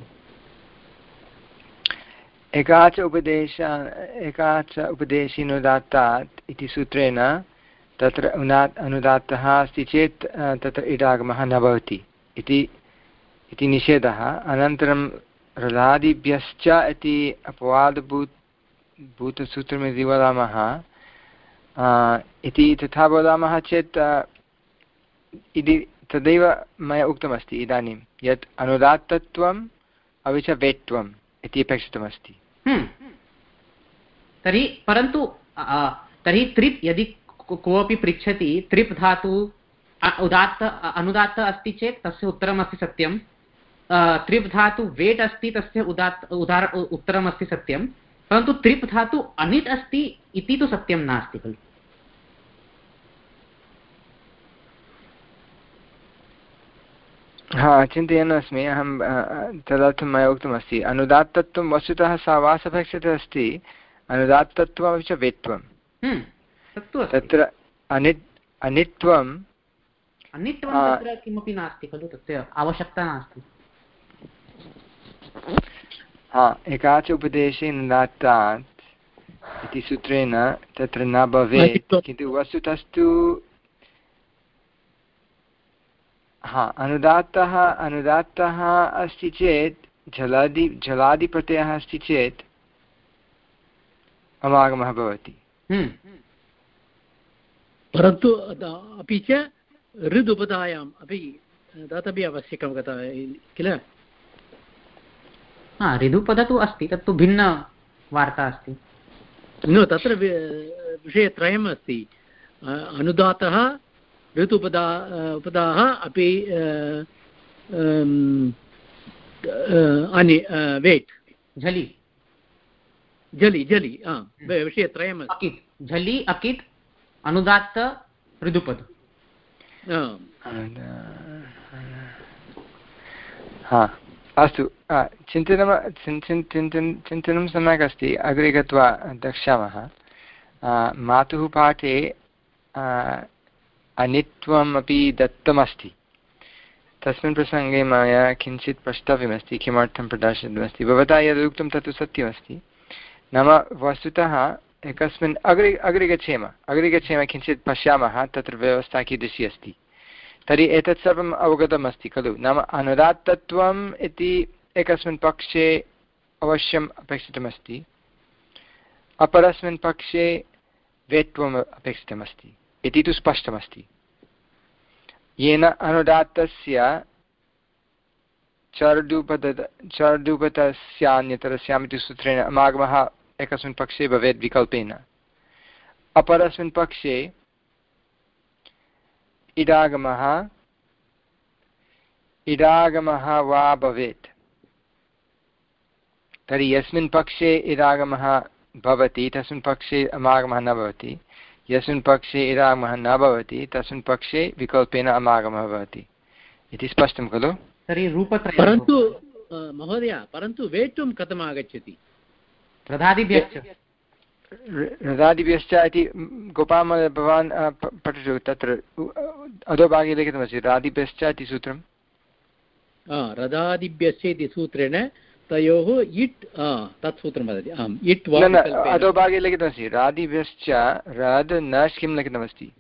एकाच उपदेश एकाच उपदेशेनुदात्तात् इति सूत्रेण तत्र अनुदात्तः अस्ति चेत् तत्र इडागमः न भवति इति इति निषेधः अनन्तरं रथादिभ्यश्च इति अपवादभूत भूतसूत्रमिति वदामः इति तथा वदामः चेत् इति तदैव मया उक्तमस्ति इदानीं यत् अनुदात्तत्वम् अपि च वेट्त्वम् इति अपेक्षितमस्ति तर्हि परन्तु तर्हि त्रिप् यदि कोऽपि पृच्छति त्रिप् धातु उदात्त अनुदात्त अस्ति चेत् तस्य उत्तरमस्ति सत्यं त्रिप् धातु वेट् अस्ति तस्य उदात्त उदार उत्तरमस्ति सत्यं परन्तु त्रिप् धातु अनिट् अस्ति इति तु सत्यं नास्ति खलु हा चिन्तयन् अस्मि अहं तदर्थं मया उक्तमस्ति अनुदात्तत्वं वस्तुतः सहवासपेक्षितः अस्ति अनुदात्तत्वम् अपि च वेट्त्वं तत्र अनिट् अनिट्त्वम् अनिट्त्वं तत्र किमपि नास्ति खलु तस्य आवश्यकता नास्ति हा एकाच उपदेशे अनुदात्तात् इति सूत्रेण तत्र न भवेत् किन्तु वस्तुतस्तु हा अनुदात्तः अनुदात्तः अस्ति चेत् जलादि जलादिप्रत्ययः अस्ति चेत् अमागमः भवति। परन्तु अपि च ऋदुपधायाम् अपि तदपि आवश्यकं किल? हा ऋदुपद तु अस्ति, तत्तु भिन्नवार्ता अस्ति। न तत्र विषयत्रयम् अस्ति, अनुदातः ऋतुपदा उपदाः अपि अनि वेट् झलि झलि झलि विषयत्रयम् अस्ति, झलि अकित् अनुदात्त ऋदुपद। हा अस्तु, चिन्तनं चिन्तनं सम्यक् अस्ति। अग्रे गत्वा द्रक्ष्यामः। मातुः पाठे अनित्वम् अपि दत्तमस्ति। तस्मिन् प्रसङ्गे मया किञ्चित् प्रष्टव्यमस्ति, किमर्थं प्रदर्शितमस्ति। भवता यदुक्तं तत्तु सत्यमस्ति। नाम वस्तुतः एकस्मिन् अग्रे अग्रे गच्छेम अग्रे गच्छेम किञ्चित् पश्यामः तत्र व्यवस्था कीदृशी अस्ति। तर्हि एतत् सर्वम् अवगतमस्ति खलु। नाम अनुदात्तत्वम् इति एकस्मिन् पक्षे अवश्यम् अपेक्षितमस्ति, अपरस्मिन् पक्षे वेत्वम् अपेक्षितमस्ति इति तु स्पष्टमस्ति। येन अनुदात्तस्य चर्दुपद चर्दुपतस्यान्यतरस्याम् इति सूत्रेण अमागमः एकस्मिन् पक्षे भवेत् विकल्पेन, अपरस्मिन् पक्षे इडागमः इडागमः वा भवेत्। तर्हि यस्मिन् पक्षे इडागमः भवति तस्मिन् पक्षे अमागमः न भवति, यस्मिन् पक्षे इडागमः न भवति तस्मिन् पक्षे विकल्पेन अमागमः भवति इति स्पष्टं खलु। तर्हि रूपत्रयं। परन्तु महोदय, परन्तु वेट्टुं कथम् आगच्छति? रदादिभ्यश्च रदादिभ्यश्च इति गोपाल भवान् पठतु। तत्र अधोभागे लिखितमस्ति रदादिभ्यश्च इति सूत्रं। रदादिभ्यश्च इति सूत्रेण तयोः इट् तत् सूत्रं वदति। आम् इट् वा अधोभागे लिखितमस्ति रादिभ्यश्च रद् न किं लिखितमस्ति?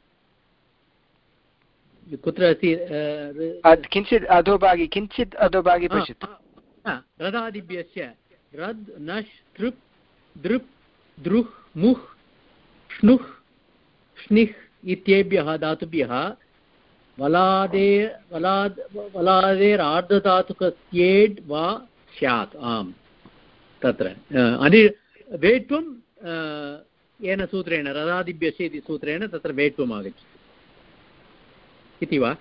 कुत्र अस्ति? किञ्चित् अधोभागे किञ्चित् अधोभागे पश्यतु। रदादिभ्यश्च रद् नश् तृप् दृप् द्रुह् मुह् श्नुः श्निः इत्येभ्यः धातुभ्यः वलादे वलाद् वलादेरार्धधातुकस्येड् वा स्यात्। आम् तत्र अनि वेट्वं येन सूत्रेण रदादिभ्यश्च इति सूत्रेण तत्र वेट्वम् आगच्छति इति वा?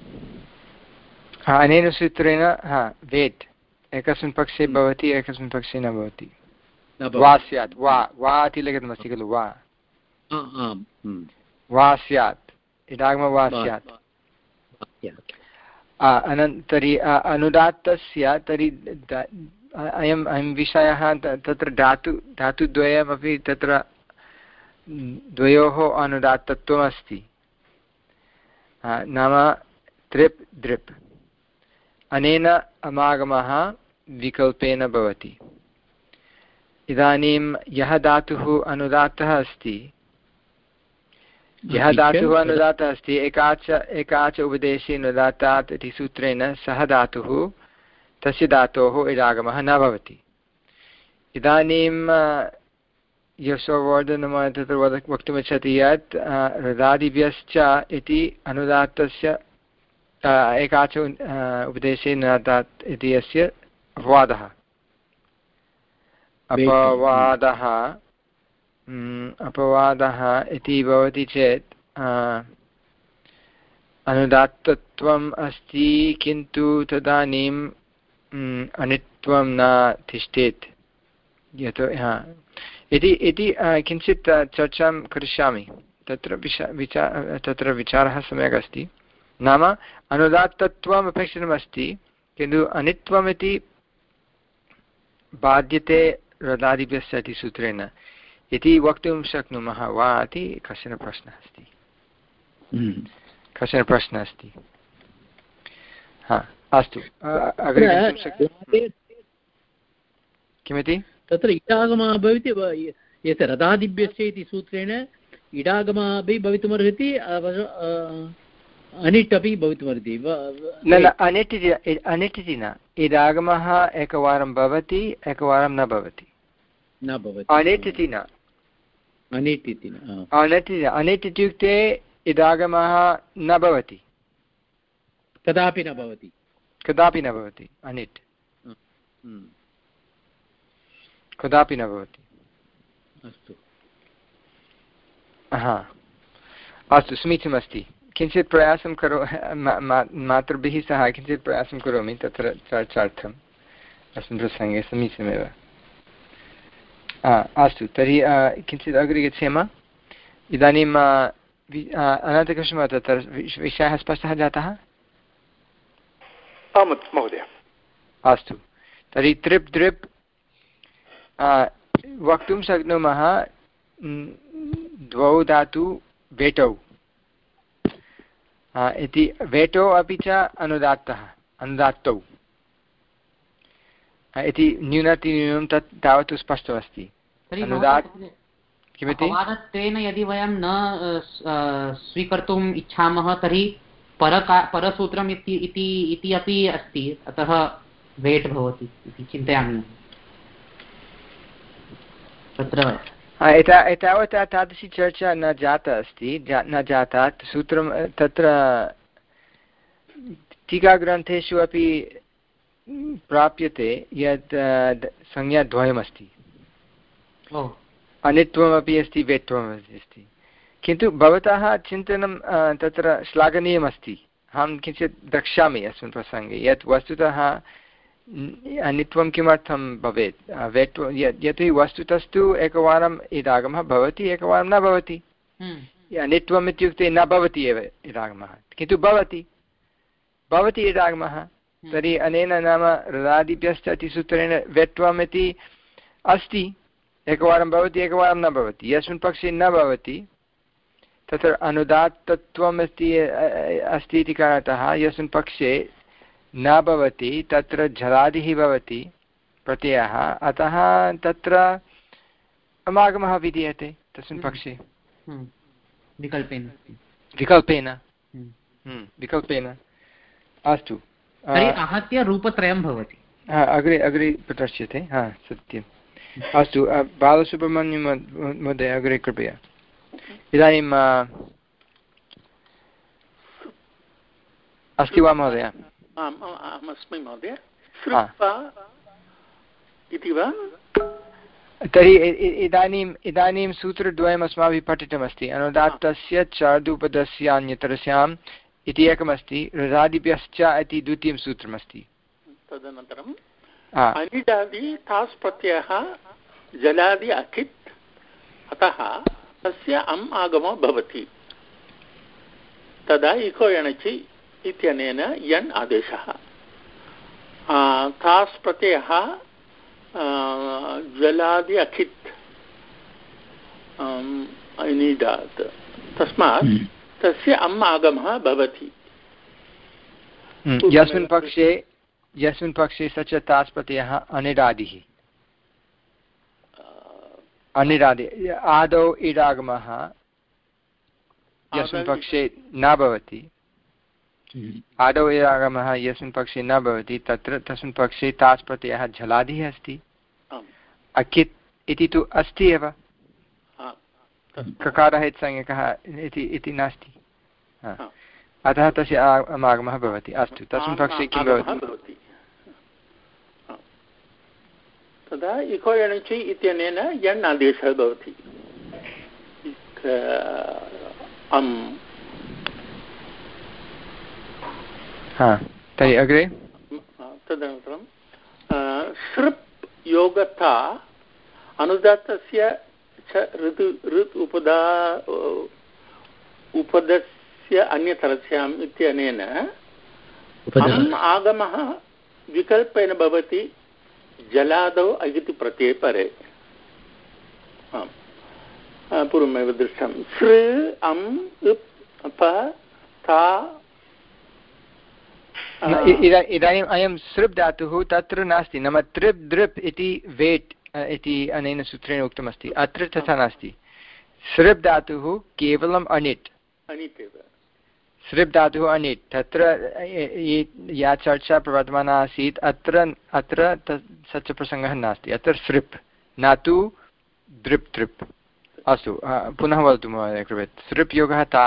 अनेन सूत्रेण हा वेट् एकस्मिन् पक्षे भवति एकस्मिन् पक्षे न भवति। वा स्यात् वा वा इति लिखितमस्ति खलु। वा वा स्यात् इडागमः वा स्यात्। अनन्तरी अनुदात्तस्य तर्हि अयम् अयं विषयः तत्र धातु धातुद्वयमपि तत्र द्वयोः अनुदात्तत्वम् अस्ति। नाम तृप् दृप् अनेन अमागमः विकल्पेन भवति। इदानीं यः धातुः अनुदात्तः अस्ति यः धातुः अनुदात्तः अस्ति एकाच एकाच उपदेशे अनुदात्तात् इति सूत्रेण सः धातुः तस्य धातोः इडागमः न भवति। इदानीं यशोवर्धनमहोदय तत्र वद वक्तुमिच्छति यत् रदादिभ्यश्च इति अनुदात्तस्य एकाच उपदेशे अनुदात्तात् इति अस्य अपवादः अपवादः अपवादः इति भवति चेत् अनुदात्तत्वम् अस्ति किन्तु तदानीम् अनित्वं न तिष्ठेत् यतो हा इति इति किञ्चित् चर्चां करिष्यामि। तत्र विचार तत्र विचारः सम्यक् अस्ति। नाम अनुदात्तत्वम् अपेक्षितमस्ति किन्तु अनित्वमिति बाध्यते रदादिभ्यश्च इति सूत्रेण इति वक्तुं शक्नुमः वा इति कश्चन प्रश्नः अस्ति कश्चन प्रश्नः अस्ति। हा अस्तु अग्रे गन्तुं शक्यते किमिति? तत्र इडागमः भवति यत् रदादिभ्यश्च इति सूत्रेण इडागमः अपि भवितुमर्हति अनिट् अपि भवितुमर्हति न न अनिट् इति अनिट् इति न इदागमः एकवारं भवति एकवारं न भवति न भवति अनिट् इति न अनिट् इति न अनिट् अनिट् इत्युक्ते इदागमः न भवति कदापि न भवति कदापि न भवति अनिट् कदापि न भवति अस्तु हा अस्तु समीचीनमस्ति किञ्चित् प्रयासं करो मातृभिः सह किञ्चित् प्रयासं करोमि तत्र चर्चार्थम् अस्मिन् प्रसङ्गे समीचीनमेव अस्तु तर्हि किञ्चित् अग्रे गच्छेम इदानीं अनन्तकृष्णः तत्र विषयः स्पष्टः जातः आम् महोदय अस्तु तर्हि त्रिप् द्रिप् वक्तुं शक्नुमः द्वौ धातु वेटौ इति वेटौ अपि च अनुदात्तः अनुदात्तौ इति न्यूनातिन्यूनं तत् तावत् स्पष्टमस्ति अनुदात् किमिति तेन यदि वयं न स्वीकर्तुम् इच्छामः तर्हि परका परसूत्रम् इति इति अपि अस्ति अतः वेट् भवति इति चिन्तयामि तत्र एतावता तादृशी चर्चा न जाता अस्ति न जाता सूत्रं तत्र टीकाग्रन्थेषु अपि प्राप्यते यत् संज्ञाद्वयमस्ति अनित्वमपि अस्ति वेट्त्वमपि अस्ति किन्तु भवतः चिन्तनं तत्र श्लाघनीयमस्ति अहं किञ्चित् द्रक्ष्यामि अस्मिन् प्रसङ्गे यत् वस्तुतः अनित्वं किमर्थं भवेत् वेट् यतोहि वस्तुतस्तु एकवारम् इदागमः भवति एकवारं न भवति अनित्वम् इत्युक्ते न भवति एव इदागमः किन्तु भवति भवति इदागमः तर्हि अनेन नाम रदादिभ्यश्च इति सूत्रेण वेट्त्वम् इति अस्ति एकवारं भवति एकवारं न भवति यस्मिन् पक्षे न भवति तत्र अनुदात्तत्वम् अस्ति अस्ति इति कारणतः यस्मिन् पक्षे न भवति तत्र झलादिः भवति प्रत्ययः अतः तत्र अमागमः विधीयते तस्मिन् पक्षे विकल्पेन विकल्पेन विकल्पेन अस्तु आहत्य रूपत्रयं भवति अग्रे अग्रे प्रदर्श्यते हा सत्यम् अस्तु बालसुब्रह्मण्यं महोदय अग्रे कृपया इदानीं अस्ति वा महोदय आम् अहमस्मि महोदय इति वा तर्हि इदानीम् इदानीं सूत्रद्वयम् अस्माभिः पठितमस्ति अनुदात्तस्य चार्दूपदस्य अन्यतरस्याम् इति एकमस्ति रदादिभ्यश्च इति द्वितीयं सूत्रमस्ति तदनन्तरम् अनिडादि तास् प्रत्ययः जलादि अकित् अतः तस्य अम् आगमो भवति तदा इको एणचि इत्यनेन यन् आदेशः तास् प्रत्ययः जलादि अकित् अनिडात् तस्मात् तस्य अम् आगमः भवति यस्मिन् पक्षे यस्मिन् पक्षे स च तास् प्रत्ययः अनिडादिः अनिडादि आदौ इडागमः यस्मिन् पक्षे न भवति आदौ इडागमः यस्मिन् पक्षे न भवति तत्र तस्मिन् पक्षे तास् प्रत्ययः झलादिः अस्ति अकित् इति तु अस्ति एव ककारः इत्संज्ञकः इति नास्ति अतः तस्य आगमः भवति अस्तु तस्मिन् पक्षे किं भवति तदा इको एणचि इत्यनेन यण् आदेशः भवति तर्हि अग्रे तदनन्तरं सृप् योगता अनुदात्तस्य च ऋतु ऋत् उपदा उपदस्य अन्यतरस्याम् इत्यनेन अम् आगमः विकल्पेन भवति जलादौ अगिति प्रत्यये परे पूर्वमेव दृष्टं सृ अम् उप् प ता इदानीम् अयं सृप् धातुः तत्र नास्ति नाम तृप् दृप् इति वेट् इति अनेन सूत्रेण उक्तमस्ति अत्र तथा नास्ति सृप् धातुः केवलम् अनिट् अनिट् एव सृप् धातुः अनिट् तत्र या चर्चा प्रवर्तमाना आसीत् अत्र अत्र स च प्रसङ्गः नास्ति अत्र सृप् न तु दृप् दृप् अस्तु पुनः वदतु महोदय कृपया सृप् योगः ता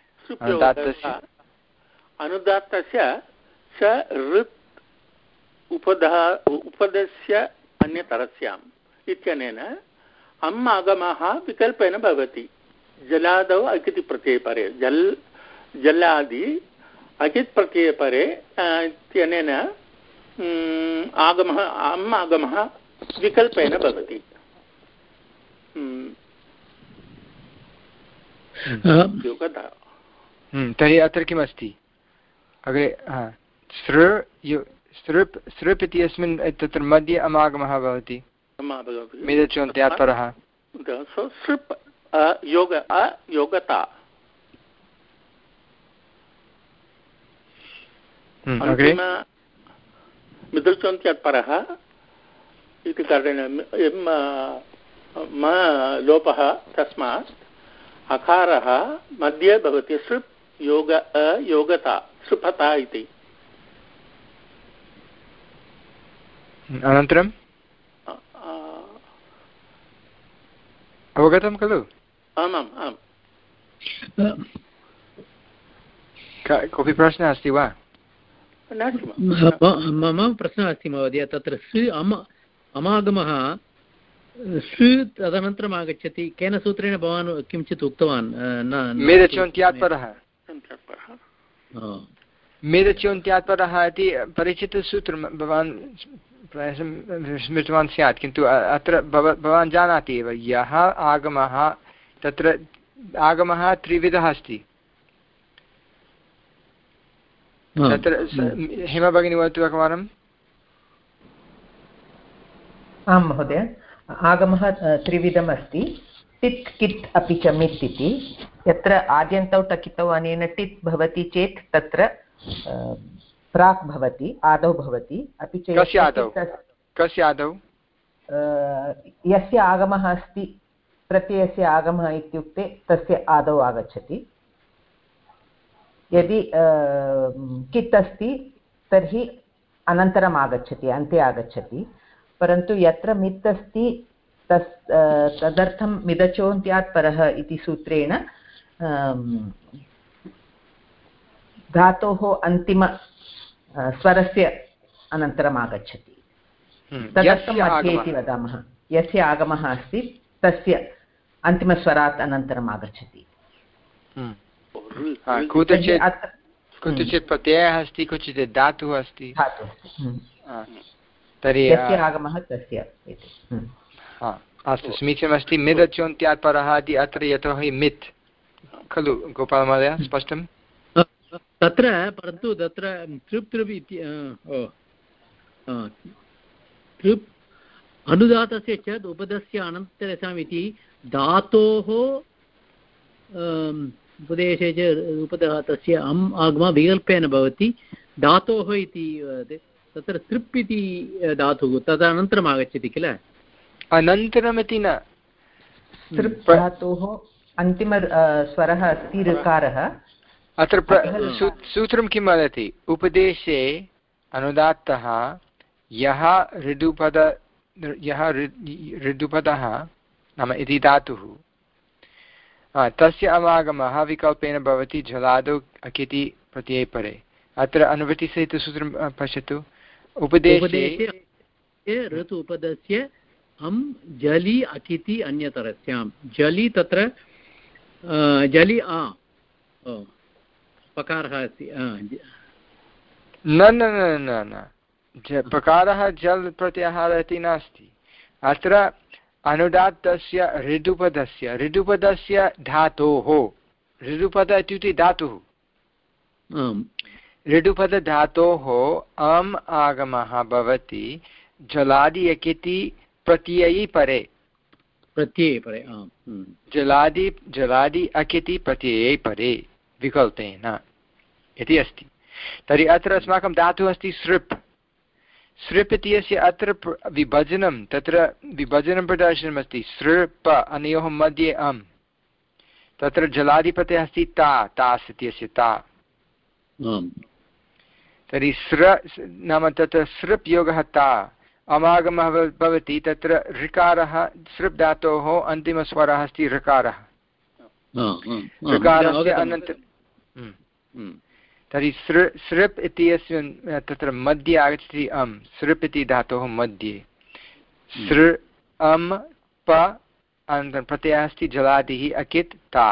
अनुदात्तस्य स ऋत् उपधा उपदस्य अन्यतरस्याम् इत्यनेन अम् आगमः विकल्पेन भवति जलादौ अकिति प्रत्यये परे जल् जलादि अकित् प्रत्यये परे इत्यनेन आगमः अम् आगमः विकल्पेन भवति तर्हि अत्र किमस्ति अग्रे सृ सृप् सृप् इत्यस्मिन् तत्र मध्ये अमागमः भवति मेदचोन्त्यात् परः सृप् योग अयोगता मिदुल्चोन्त्यात् परः इति कारणेन म लोपः तस्मात् अकारः मध्ये भवति सृप् योग अयोगता सृपता इति अनन्तरम् अवगतं खलु आमाम् आम् कोऽपि प्रश्नः अस्ति वा मम प्रश्नः अस्ति महोदय तत्र सृ अम अमागमः सृ तदनन्तरम् आगच्छति केन सूत्रेण भवान् किञ्चित् उक्तवान् मेदच्योन्त्यात् परः मेदच्योन्त्यात् परः इति परिचितसूत्रं भवान् प्रायः स्मृतवान् स्यात् किन्तु अत्र भवान् जानाति एव यः आगमः तत्र आगमः त्रिविधः अस्ति तत्र हेमा भगिनी वदतु एकवारम् आं महोदय आगमः त्रिविधम् अस्ति टित् कित् अपि च मित् इति यत्र आद्यन्तौ टकितौ अनेन टित् भवति चेत् तत्र प्राक् भवति आदौ भवति अपि च कस्य आदौ कस्य आदौ यस्य आगमः अस्ति प्रत्ययस्य आगमः इत्युक्ते तस्य आदौ आगच्छति यदि कित् अस्ति तर्हि अनन्तरम् आगच्छति अन्ते आगच्छति परन्तु यत्र मित् अस्ति तस् तदर्थं मिदचोन्त्यात् परः इति सूत्रेण धातोः अन्तिम स्वरस्य अनन्तरम् आगच्छति तदर्थं मध्ये इति वदामः यस्य आगमः अस्ति तस्य अन्तिमस्वरात् अनन्तरम् आगच्छति कुत्रचित् कुत्रचित् प्रत्ययः अस्ति क्वचित् धातुः अस्ति तर्हि यस्य आगमः तस्य अस्तु समीचीनमस्ति मिदच्योन्त्यात् परः इति अत्र यतोहि मित् खलु गोपाल महोदय स्पष्टं तत्र परन्तु तत्र तृप् तृप् इति तृप् अनुदातस्य च उपदस्य अनन्तरसाम् इति धातोः उपदेशे च उपदातस्य अम् आगमः विकल्पेन भवति धातोः इति तत्र तृप् इति धातुः तदनन्तरम् आगच्छति किल अनन्तरमिति न तृप् धातोः अन्तिम स्वरः अस्ति ऋकारः अत्र सूत्रं किं वदति उपदेशे अनुदात्तः यः ऋदुपद यः ऋदुपदः नाम इति धातुः तस्य अवागमः विकल्पेन भवति झलादौ अकिति प्रत्यये परे अत्र अनुवृत्तिसहितसूत्रं पश्यतु उपदेशे ऋतु उपदस्य अम् जलि अकिति अन्यतरस्यां जलि तत्र जलि आ पकारः अस्ति न न न न पकारः जल् प्रत्याहारः इति नास्ति अत्र अनुदात्तस्य ऋदुपदस्य ऋदुपदस्य धातोः ऋदुपद इत्युक्ते धातुः ऋदुपदधातोः अम् आगमः भवति जलादि यकिति प्रत्ययी परे प्रत्यये परे जलादि जलादि अकिति प्रत्यये परे विकल्पेन इति अस्ति तर्हि अत्र अस्माकं धातुः अस्ति सृप् सृप् इत्यस्य अत्र विभजनं तत्र विभजनं प्रदर्शनमस्ति सृप् अनयोः मध्ये अम् तत्र जलाधिपत्यः अस्ति ता तास् इत्यस्य ता तर्हि सृ नाम तत्र सृप् योगः ता अमागमः भवति तत्र ऋकारः सृप् धातोः अन्तिमस्वरः अस्ति ऋकारः ऋकारस्य अनन्तरं तर्हि सृ सृप् इत्यस्मिन् तत्र मध्ये आगच्छति अम् सृप् इति धातोः मध्ये सृ अम् प अनन्तरं प्रत्ययः अस्ति जलादिः अकित् ता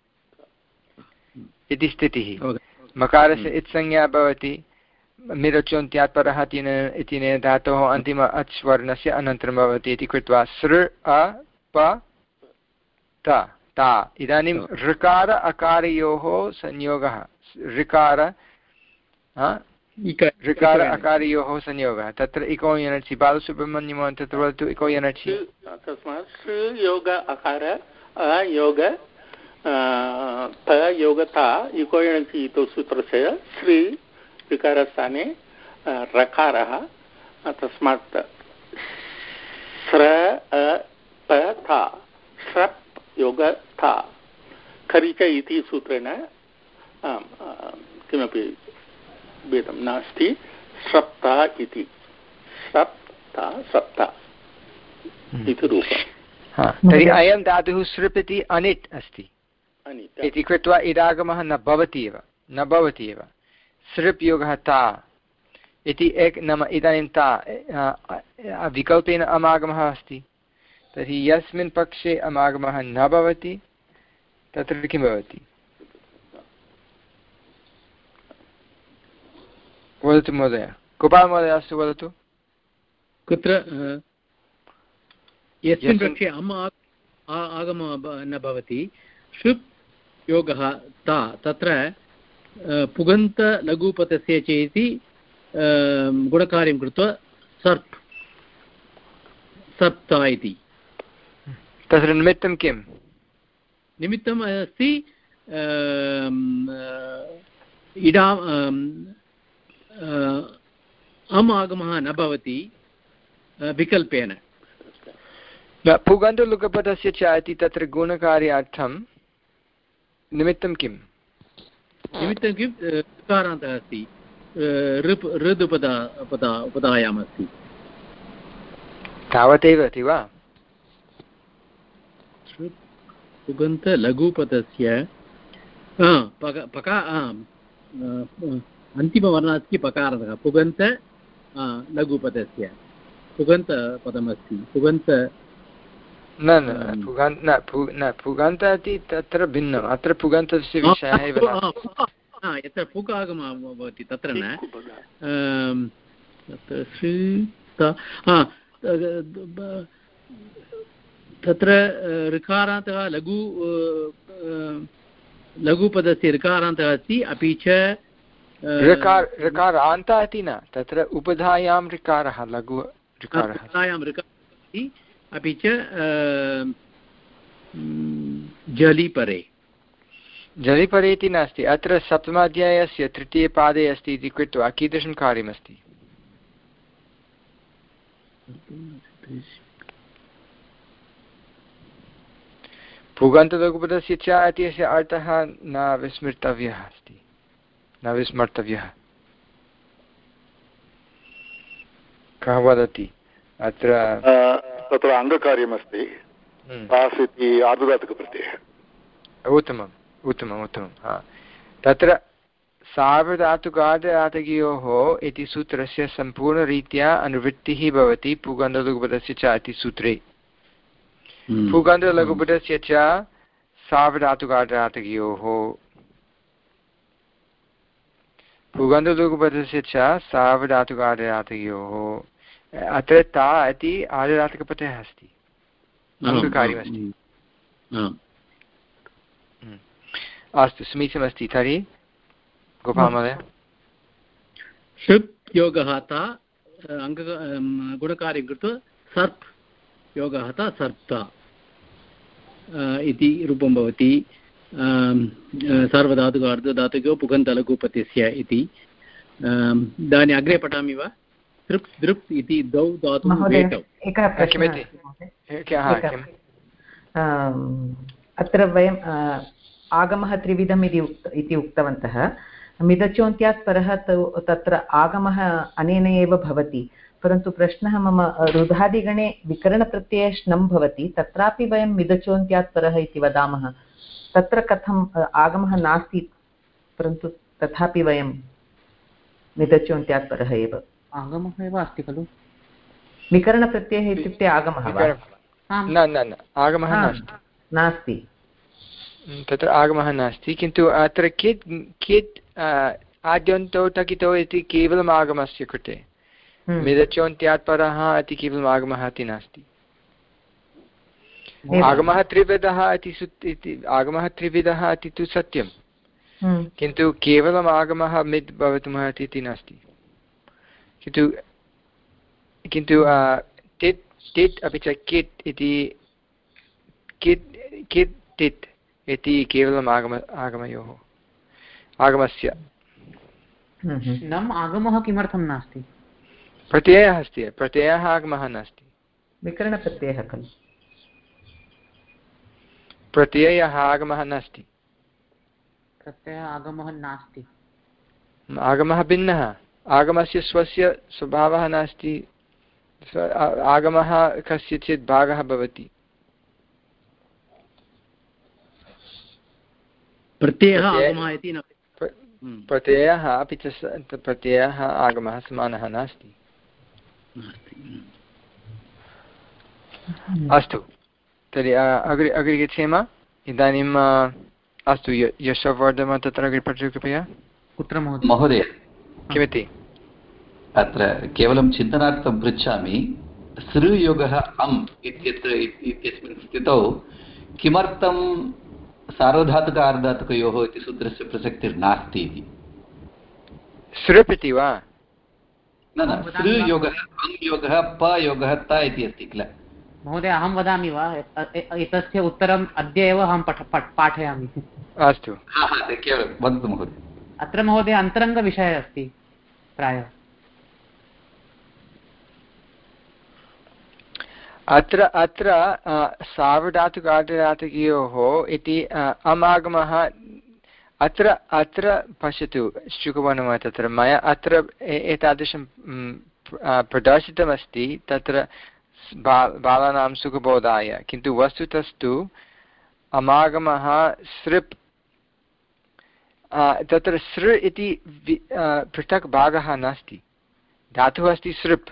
इति स्थितिः मकारस्य इत्संज्ञा भवति मिरचोन्त्यात् परः इत्यनेन धातोः अन्तिम अच् वर्णस्य अनन्तरं भवति इति कृत्वा सृ अ प त ता इदानीं ऋकार अकारयोः संयोगः ऋकार ऋकार अकारयोः संयोगः तत्र इको यनचि बालसुब्रह्मण्यं तत्र वदतु इको यनचि तस्मात् सृ योग अकार अयोग त योगता इको यनचि इति सूत्रस्य श्री ऋकारस्थाने रकारः तस्मात् स्र अ प था श्रप् योग था खरिच इति सूत्रेण किमपि भेदं नास्ति सप्ता इति सप्ता सप्ता इति रूपम् तर्हि अयं धातुः सृप् इति अनिट् अस्ति इति कृत्वा इडागमः न भवति एव न भवति एव सृप् योगः ता इति एक नाम इदानीं ता विकल्पेन अमागमः अस्ति तर्हि यस्मिन् पक्षे अमागमः न भवति तत्र किं भवति वदतु महोदय गोपाल महोदय अस्तु वदतु कुत्र यस्मिन् पक्षे अम् आगमः न भवति शुप् योगः ता तत्र पुगन्तलघुपथस्य चेति गुणकार्यं कृत्वा सर्प् सर्प्ता इति तत्र निमित्तं किं निमित्तम् अस्ति इडा अम् आगमः न भवति विकल्पेन पुगन्तलघुपथस्य च इति तत्र गुणकार्यार्थं निमित्तं किम् निमित्तं किं ऋकारान्तः अस्ति ऋप् ऋद् उपदा उपदा उपधायाम् अस्ति तावदेव अस्ति वा पुगन्तलघुपथस्य पका अन्तिमवर्णः अस्ति पकारतः पुगन्त लघुपथस्य पुगन्तपदमस्ति पुगन्त न न पुगन्त न न पुगन्त इति तत्र भिन्नम् अत्र पुगन्तस्य विषयः एव यत्र पुक् आगमः भवति तत्र न तत्र श्री तत्र ऋकारान्तः लघु लघुपदस्य ऋकारान्तः अस्ति अपि च ऋकार ऋकारान्तः इति न तत्र उपधायां ऋकारः लघु ऋकारः उपधायां ऋकारः अस्ति अपि च जलिपरे जलिपरे इति नास्ति अत्र सप्तमाध्यायस्य तृतीयपादे अस्ति इति कृत्वा कीदृशं कार्यमस्ति पुगन्तलघुपथस्य च इत्यस्य अर्थः न विस्मर्तव्यः अस्ति न विस्मर्तव्यः कः वदति अत्र तत्र अङ्गकार्यमस्ति तास् इति आर्धधातुकप्रत्ययः उत्तमम् उत्तमम् उत्तमं हा तत्र सार्वधातुकार्धधातुकयोः इति सूत्रस्य सम्पूर्णरीत्या अनुवृत्तिः भवति पुगन्तलघुपथस्य च इति सूत्रे पुगन्तलघुपथस्य च सार्वधातुकार्धधातुकयोः पुगन्तलघुपथस्य च सार्वधातुकार्धधातुकयोः अत्र ता इति आर्धधातुकप्रत्ययः अस्ति अङ्गकार्यमस्ति अस्तु समीचीनमस्ति तर्हि गोपाल महोदय षुप् योगः ता अङ्ग गुणकार्यं कृत्वा सर्प् योगः ता सर्प्ता इति रूपं भवति सार्वधातुक अर्धधातुको पुगन्तलघुपथस्य इति इदानीम् अग्रे पठामि वा दृप् दृप् इति द्वौ धातुः वेतौ अत्र वयं आगमः त्रिविधम् इति उक्त इति उक्तवन्तः मिदचोन्त्यात् परः तत्र आगमः अनेन एव भवति, परन्तु प्रश्नः मम रुधादिगणे विकरणप्रत्यये श्नं भवति, तत्रापि वयं मिदचोन्त्यात् परः इति वदामः, तत्र कथम् आगमः नास्ति परन्तु तथापि वयं मिदचोन्त्यात् परः एव आगमः एव अस्ति खलु? विकरणप्रत्ययः इत्युक्ते आगमः वा? न न न आगमः नास्ति नास्ति तत्र आगमः नास्ति, किन्तु अत्र कियत् कियत् आद्यन्तौ टकितौ इति केवलम् आगमस्य कृते, मिदचोन्त्यात् परः इति केवलम् आगमः इति नास्ति। आगमः त्रिविधः इति आगमः त्रिविधः इति तु सत्यं, किन्तु केवलम् आगमः मिद् भवितुमर्हति इति नास्ति। किन्तु किन्तु टित् टित् अपि च कित् इति कित् कित् टित् इति केवलम् आगम आगमयोः आगमस्य। नम् आगमः किमर्थं नास्ति? प्रत्ययः अस्ति, प्रत्ययः आगमः नास्ति, विकरणप्रत्ययः खलु। प्रत्ययः आगमः नास्ति, प्रत्ययः आगमः नास्ति, आगमः भिन्नः, आगमस्य स्वस्य स्वभावः नास्ति, आगमः कस्यचित् भागः भवति। प्रत्ययः आगमः इति न प्रत्ययः अपि च प्रत्ययः आगमः समानः नास्ति। अस्तु तर्हि अग्रे अग्रे गच्छेम इदानीम्। अस्तु यशोवर्धन तत्र अग्रे पठतु कृपया। कुत्र महोदय? किमिति? अत्र केवलं चिन्तनार्थं पृच्छामि, सृयोगः अम् इत्यत्र इत्यस्मिन् स्थितौ किमर्थं सार्वधातुक आर्धातुकयोः इति सूत्रस्य प्रसक्तिर्नास्ति इति? सृप् इति वा? न न, सृयोगः अम् योगः पयोगः त इति अस्ति किल महोदय? अहं वदामि वा? एतस्य उत्तरम् अद्य एव अहं पठ पाठयामि। अस्तु केवलं वदतु महोदय। अत्र महोदय अन्तरङ्गविषयः अस्ति प्रायः। अत्र अत्र सार्वधातुक आर्धधातुकयोः इति अमागमः अत्र अत्र पश्यतु शुकवर्णः तत्र मया अत्र एतादृशं प्रदर्शितमस्ति तत्र बा बालानां सुखबोधाय, किन्तु वस्तुतस्तु अमागमः सृप् तत्र सृ इति पृथक् भागः नास्ति, धातुः अस्ति सृप्,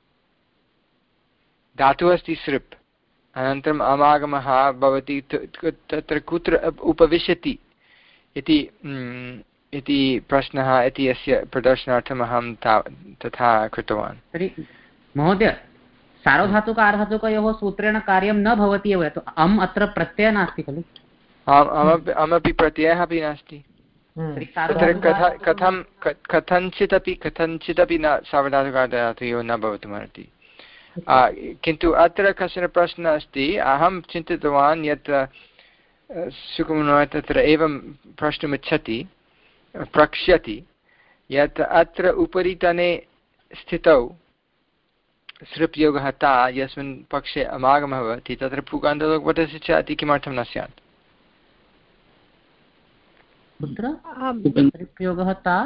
धातुः अस्ति सृप्, अनन्तरम् अमागमः भवति तत्र कुत्र उपविशति इति इति प्रश्नः इति अस्य प्रदर्शनार्थम् अहं तथा कृतवान्। तर्हि महोदय सार्वधातुक आर्धातुकयोः सूत्रेण कार्यं न भवति एव, अम् अत्र प्रत्ययः नास्ति खलु? अमपि प्रत्ययः अपि नास्ति, तत्र कथं कथञ्चित् अपि कथञ्चित् अपि न सार्वधातुक आर्धधातुकयोः न भवितुमर्हति। किन्तु अत्र कश्चन प्रश्नः अस्ति, अहं चिन्तितवान् यत् सुकुमारः तत्र एवं प्रष्टुमिच्छति प्रक्ष्यति यत् अत्र उपरितने स्थितौ सृप् योगः ता यस्मिन् पक्षे अमागमः भवति तत्र पुगान्तलोकपदस्य च इति किमर्थं न स्यात्? कुत्र सृप् योगः ता?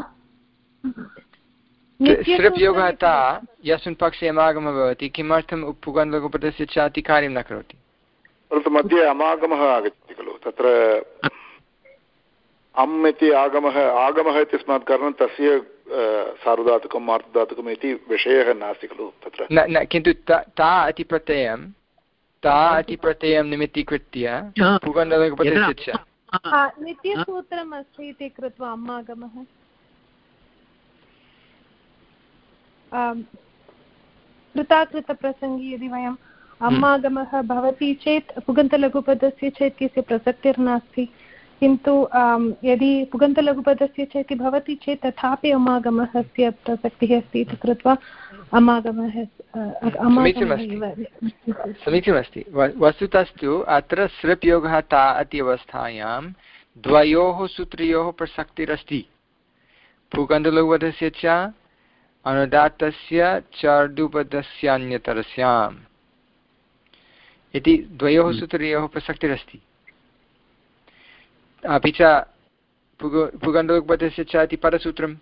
सृप् योगः ता यस्मिन् पक्षे अमागमः भवति, किमर्थं पुगान्तलोकपदस्य च इति कार्यं न करोति? परन्तु मध्ये अमागमः आगच्छति खलु, तत्र अम् इति आगमः आगमः इत्यस्मात् कारणात् तस्य सार्वधातुकम् आर्धधातुकम् इति विषयः नास्ति खलु तत्र। न न किन्तु ता इति प्रत्ययं ता इति प्रत्ययं निमित्तीकृत्य पुगन्तलोकपदस्य च नित्यसूत्रम् अस्ति इति कृत्वा अमागमः कृताकृतप्रसङ्गे यदि वयम् अमागमः भवति चेत् पुगन्तलघुपदस्य चेत् कस्य प्रसक्तिर्नास्ति, किन्तु यदि पुगन्तलघुपदस्य चेत् भवति चेत् तथापि अमागमः अस्य प्रसक्तिः अस्ति इति कृत्वा अमागमः समीचीनमस्ति। वस्तुतस्तु अत्र सृप् योगः ता इति अवस्थायां द्वयोः सूत्रयोः प्रसक्तिरस्ति, पुगन्तलघुपदस्य च अनुदात्तस्य चार्दुपदस्यान्यतरस्याम् इति द्वयोः सूत्रयोः प्रसक्तिरस्ति। अपि च पुग पुगण्डलोक्पदस्य च इति परसूत्रं।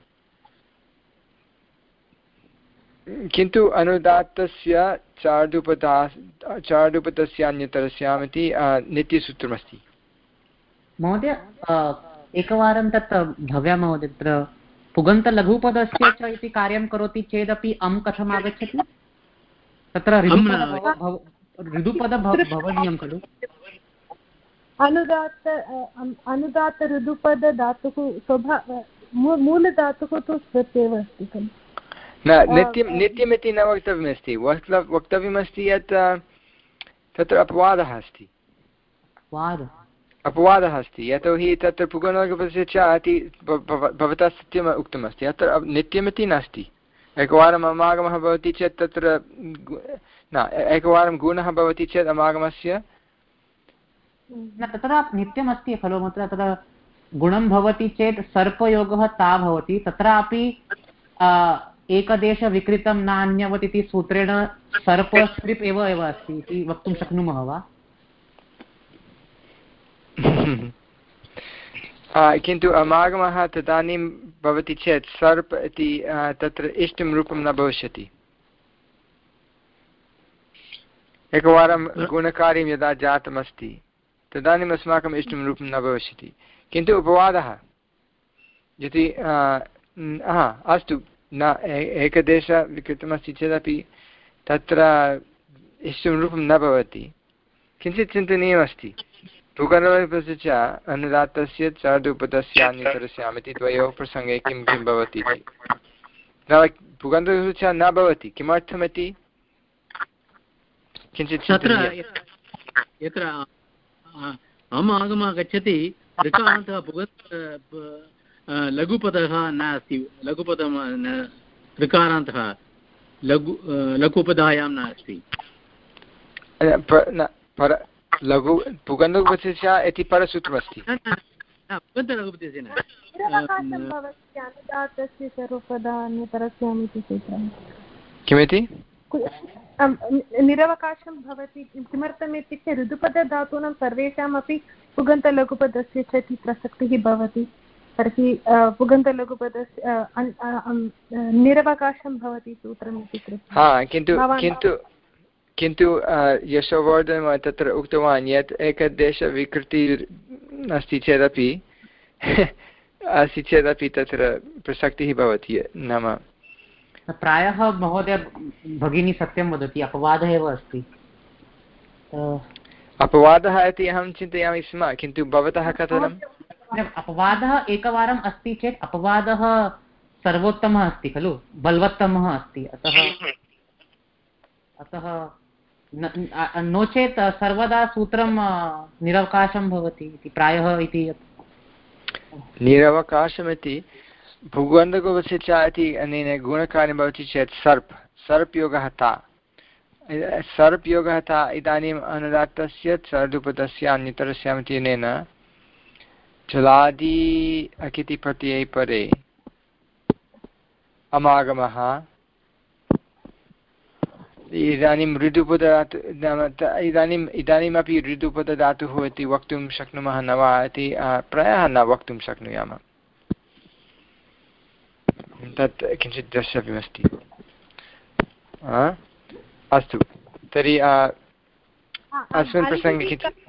किन्तु अनुदात्तस्य चार्दुपदा चार्दुपदस्य अन्यतरस्याम् इति नित्यसूत्रमस्ति। महोदय एकवारं तत् भव्या महोदय तत्र पुगन्तलघुपदस्य च इति कार्यं करोति चेदपि अम् कथम् आगच्छति? तत्र ऋदुपद भवनीयं खलु? अनुदात्त अनुदात्त ऋदुपद धातुः स्वभा मूलधातुः तु स्मृत्येव अस्ति खलु। न नित्यं नित्यमिति न वक्तव्यमस्ति। वक्तव्यमस्ति यत् तत्र अपवादः अस्ति। अपवादः अस्ति यतोहि तत्र पुगणलोकपदस्य च इति भवता सत्यम् उक्तमस्ति। अत्र नित्यमिति नास्ति। एकवारम् अमागमः भवति चेत् तत्र न एकवारं गुणः भवति चेत् अमागमस्य न तत्र नित्यमस्ति खलु। तत्र तत्र गुणं भवति चेत् सर्पयोगः ता भवति। तत्रापि एकदेशविकृतं नान्यवत् इति सूत्रेण सर्पस्त्रिप् एव एव अस्ति इति वक्तुं शक्नुमः वा? किन्तु अमागमः तदानीं भवति चेत् सर्प इति तत्र इष्टं रूपं न भविष्यति। एकवारं गुणकार्यं यदा जातमस्ति तदानीम् अस्माकम् इष्टं रूपं न भविष्यति। किन्तु उपवादः यदि हा अस्तु न एकदेशविकृतमस्ति चेदपि तत्र इष्टं रूपं न भवति। किञ्चित् चिन्तनीयमस्ति। पुगणलोकपदस्य च अनुदात्तस्य चार्दुपदस्य अन्यतरस्याम् इति द्वयोः प्रसङ्गे किं किं भवति इति। न पुगणलोकपदस्य च न भवति। किमर्थमिति किञ्चित् यत्र अम् आगमः गच्छति ऋकारान्तः पुगत् लघुपदः नास्ति। लघुपदं ऋकारान्तः लघु लघुपदायां नास्ति। लघु पुगन्तलघुपदस्य च इति परसूत्रमस्ति। पुगन्तलघुपदस्य न किमिति निरवकाशं भवति। किमर्थम् इत्युक्ते ऋदुपदधातूनां सर्वेषामपि पुगन्तलघुपदस्य च इति प्रसक्तिः भवति। तर्हि पुगन्तलघुपदस्य निरवकाशं भवति सूत्रम् इति कृत्वा। हा किन्तु किन्तु किन्तु यशोवर्धन तत्र उक्तवान् यत् एकदेशविकृतिः अस्ति चेदपि अस्ति चेदपि तत्र प्रसक्तिः भवति। नाम प्रायः महोदय भगिनी सत्यं वदति अपवादः एव अस्ति। अपवादः इति अहं चिन्तयामि स्म। किन्तु भवतः कथनम्? अपवादः एकवारम् अस्ति चेत् अपवादः सर्वोत्तमः अस्ति खलु, बलवत्तमः अस्ति। अतः अतः नो चेत् सर्वदा सूत्रं निरवकाशं भवति इति प्रायः इति निरवकाशमिति पुगन्तलघुपदस्य च इति अनेन गुणकार्यं भवति चेत् सर्प् सर्प् योगः ता सर्प् योगः ता इदानीम् अनुदात्तस्य चार्दुपदस्य अन्यतरस्याम् इत्यनेन जलादि अकिति प्रत्यये परे अमागमः इदानीं ऋदुपदधातु इदानीम् इदानीमपि ऋदुपदधातुः इति वक्तुं शक्नुमः न वा इति प्रायः न वक्तुं शक्नुयामः। तत् किञ्चित् द्रष्टव्यमस्ति। अस्तु तर्हि अस्मिन् प्रसङ्गे किञ्चित्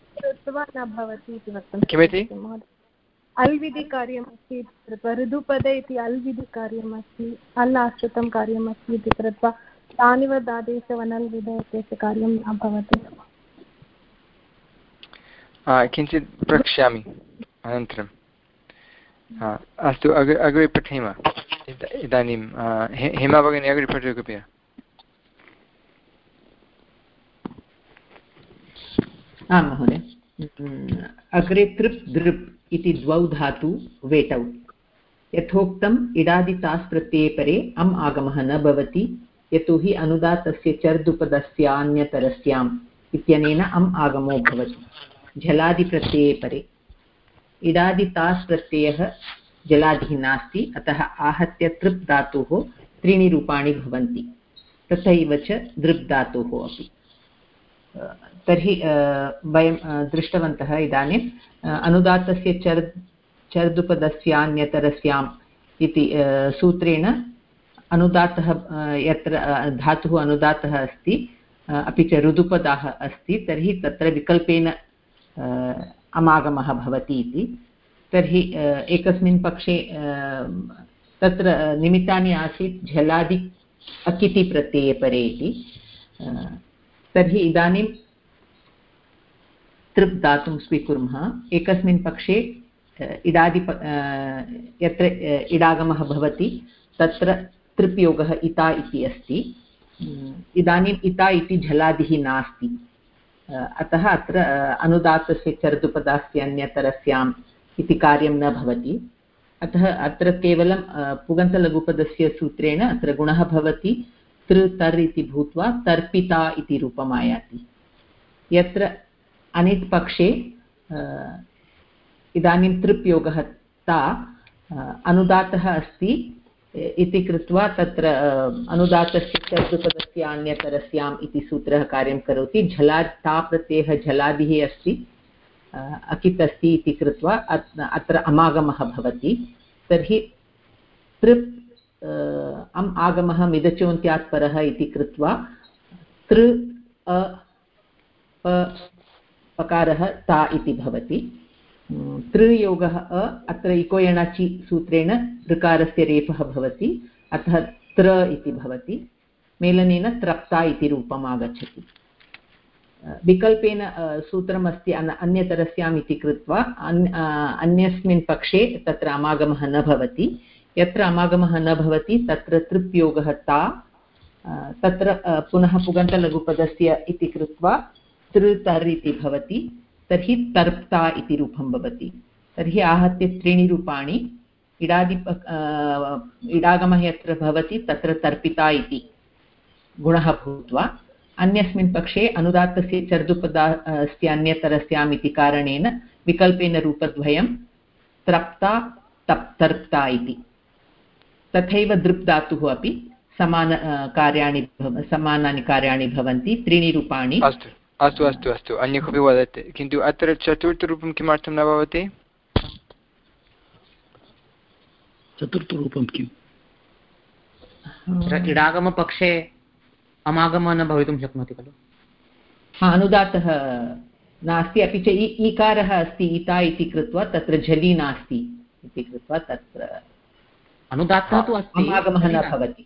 किमिति अल्विधिकार्यमस्ति ऋदुपदे इति अल्विधिकार्यमस्ति अल् आश्रितं कार्यमस्ति इति कृत्वा तानिवदादेशवनल्विध इत्यस्य कार्यं न भवति। किञ्चित् प्रक्ष्यामि अनन्तरं। अस्तु अग्रे अग्रे पठेम। इदानीं हेमा भगिनी अग्रे पठतु कृपया। आं महोदय। अग्रे तृप् दृप् इति द्वौ धातु वेटौ यथोक्तम् इडादितास् प्रत्यये परे अम् आगमः न भवति यतोहि अनुदात्तस्य चर्दुपदस्यान्यतरस्याम् इत्यनेन अम् आगमो भवति। झलादिप्रत्यये परे इडादितास् प्रत्ययः जलादिः नास्ति अतः आहत्य तृप् धातोः त्रीणि रूपाणि भवन्ति तथैव च दृप् धातोः अपि। तर्हि वयं दृष्टवन्तः इदानीम् अनुदात्तस्य चर् चर्दुपदस्यान्यतरस्याम् इति सूत्रेण अनुदात्तः यत्र धातुः अनुदात्तः अस्ति अपि च रुदुपदाः अस्ति तर्हि तत्र विकल्पेन अमागमः भवति इति। तर्हि एकस्मिन् पक्षे तत्र निमित्तानि आसीत् झलादि अकिति प्रत्यये परे इति। तर्हि इदानीं तृप् दातुं स्वीकुर्मः। एकस्मिन् पक्षे इडादि यत्र इडागमः भवति तत्र तृप् योगः इता इति अस्ति। इदानीम् इता इति झलादिः नास्ति, अतः अत्र अनुदात्तस्य चर्दुपदास्य अन्यतरस्याम् इति कार्यं न भवति। अतः अत्र केवलं पुगन्तलघुपदस्य सूत्रेण अत्र गुणः भवति तृ तर् इति भूत्वा तर्पिता इति रूपम् आयाति। यत्र अनिट् पक्षे इदानीं तृप् योगः ता अनुदातः अस्ति इति कृत्वा तत्र अनुदातस्य चर्दुपदस्य अन्यतरस्याम् इति सूत्रः कार्यं करोति। झला ता प्रत्ययः झलादिः अस्ति, अकित् अस्ति इति कृत्वा अत्र अमागमः भवति। तर्हि तृप् अम् आगमः मिदचोन्त्यात् परः इति कृत्वा तृ अ पकारः ता इति भवति। तृयोगः अ अत्र इको यणाचि सूत्रेण ऋकारस्य रेफः भवति, अतः त्र इति भवति। मेलनेन त्रप्ता इति रूपम् आगच्छति। विकल्पेन सूत्रमस्ति अन्यतरस्याम् इति कृत्वा अन्यस्मिन् पक्षे तत्र अमागमः न भवति। यत्र अमागमः न भवति तत्र तृप्योगः ता, तत्र पुनः पुगन्तलघुपदस्य इति कृत्वा तृ तर् इति भवति। तर्हि तर्प्ता इति रूपं भवति। तर्हि आहत्य त्रीणि रूपाणि। इडादि इडागमः यत्र भवति तत्र तर्पिता इति गुणः भूत्वा, अन्यस्मिन् पक्षे अनुदात्तस्य चर्दुपदस्य अन्यतरस्याम् इति कारणेन विकल्पेन रूपद्वयं त्रप्ता तप् तर्प्ता इति। तथैव दृप् धातुः अपि समान कार्याणि समानानि कार्याणि भवन्ति, त्रीणि रूपाणि। अस्तु अस्तु अस्तु अस्तु अन्य कोऽपि वदति, किन्तु अत्र चतुर्थरूपं किमर्थं न भवति? चतुर्थरूपं किम्? इडागमपक्षे अमागमः न भवितुं शक्नोति खलु? हा, अनुदातः नास्ति, अपि च ईकारः अस्ति इता इति कृत्वा तत्र झलि नास्ति इति कृत्वा तत्र अनुदात्तः तु अस्ति, अमागमः न भवति।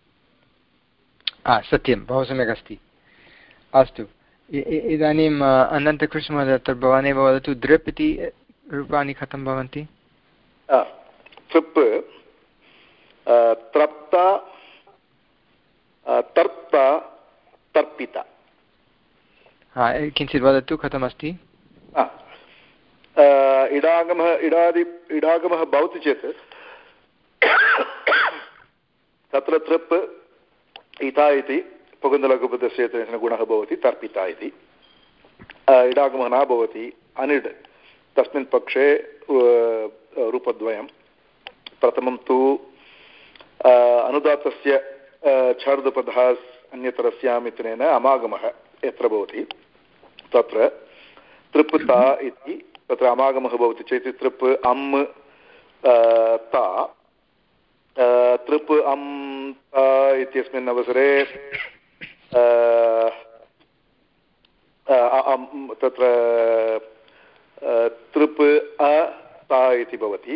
सत्यं, बहु सम्यक् अस्ति। अस्तु, इदानीम् अनन्तकृष्णमहोदय, तत्र भवानेव वदतु, दृप् इति रूपाणि कथं भवन्ति? तृप् त्रप्ता तर्प्ता तर्पिता। हा, किञ्चित् वदतु कथमस्ति? इडागमः इडादि इडागमः भवति चेत् तत्र तृप् इता इति पुगन्तलघुपदस्य गुणः भवति तर्पिता इति। इडागमः न भवति अनिड्, तस्मिन् पक्षे रूपद्वयं। प्रथमं तु अनुदात्तस्य छार्दपदः अन्यतरस्याम् इत्यनेन अमागमः यत्र भवति तत्र तृप्ता इति तत्र अमागमः भवति चेत् तृप् अम् ता तृप् अम् ता इत्यस्मिन् अवसरे तत्र तृप् अ ता इति भवति।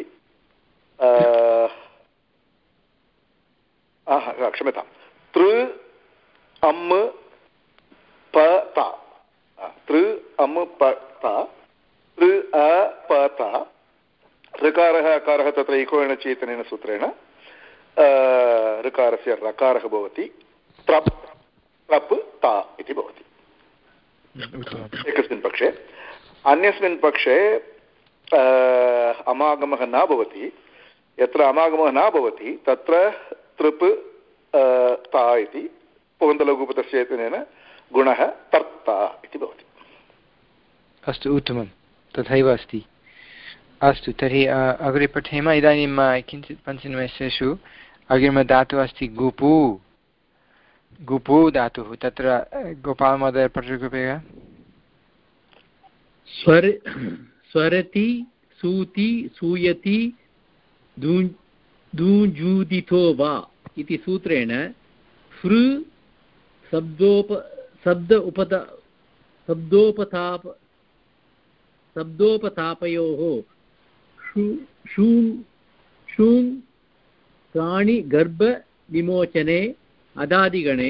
क्षम्यतां, तृ अम् प ता, तृ अम् प ता, तृ अ प ता, ऋकारः अकारः तत्र इकोयणचेतनेन सूत्रेण ऋकारस्य रकारः भवति, त्रप् त्रप् ता इति भवति एकस्मिन् पक्षे। अन्यस्मिन् पक्षे अमागमः न भवति। यत्र अमागमः न भवति तत्र तृप् ता इति पुगन्तलघुपदस्य इत्यनेन गुणः तर्प्ता इति भवति। अस्तु, उत्तमं, तथैव अस्ति। अस्तु, तर्हि अग्रे पठेम। इदानीं किञ्चित् पञ्चनिमेषेषु अग्रिमधातुः अस्ति गुपु। गुपु धातुः, तत्र गोपालमहोदय पठतु कृपया। स्वर स्वरति सूति सूयति दूजूदितो वा इति सूत्रेण फृ शब्दोप शब्द उपद शब्दोपताप शब्दोपतापयोः शूं शूं प्राणि गर्भ विमोचने अदादिगणे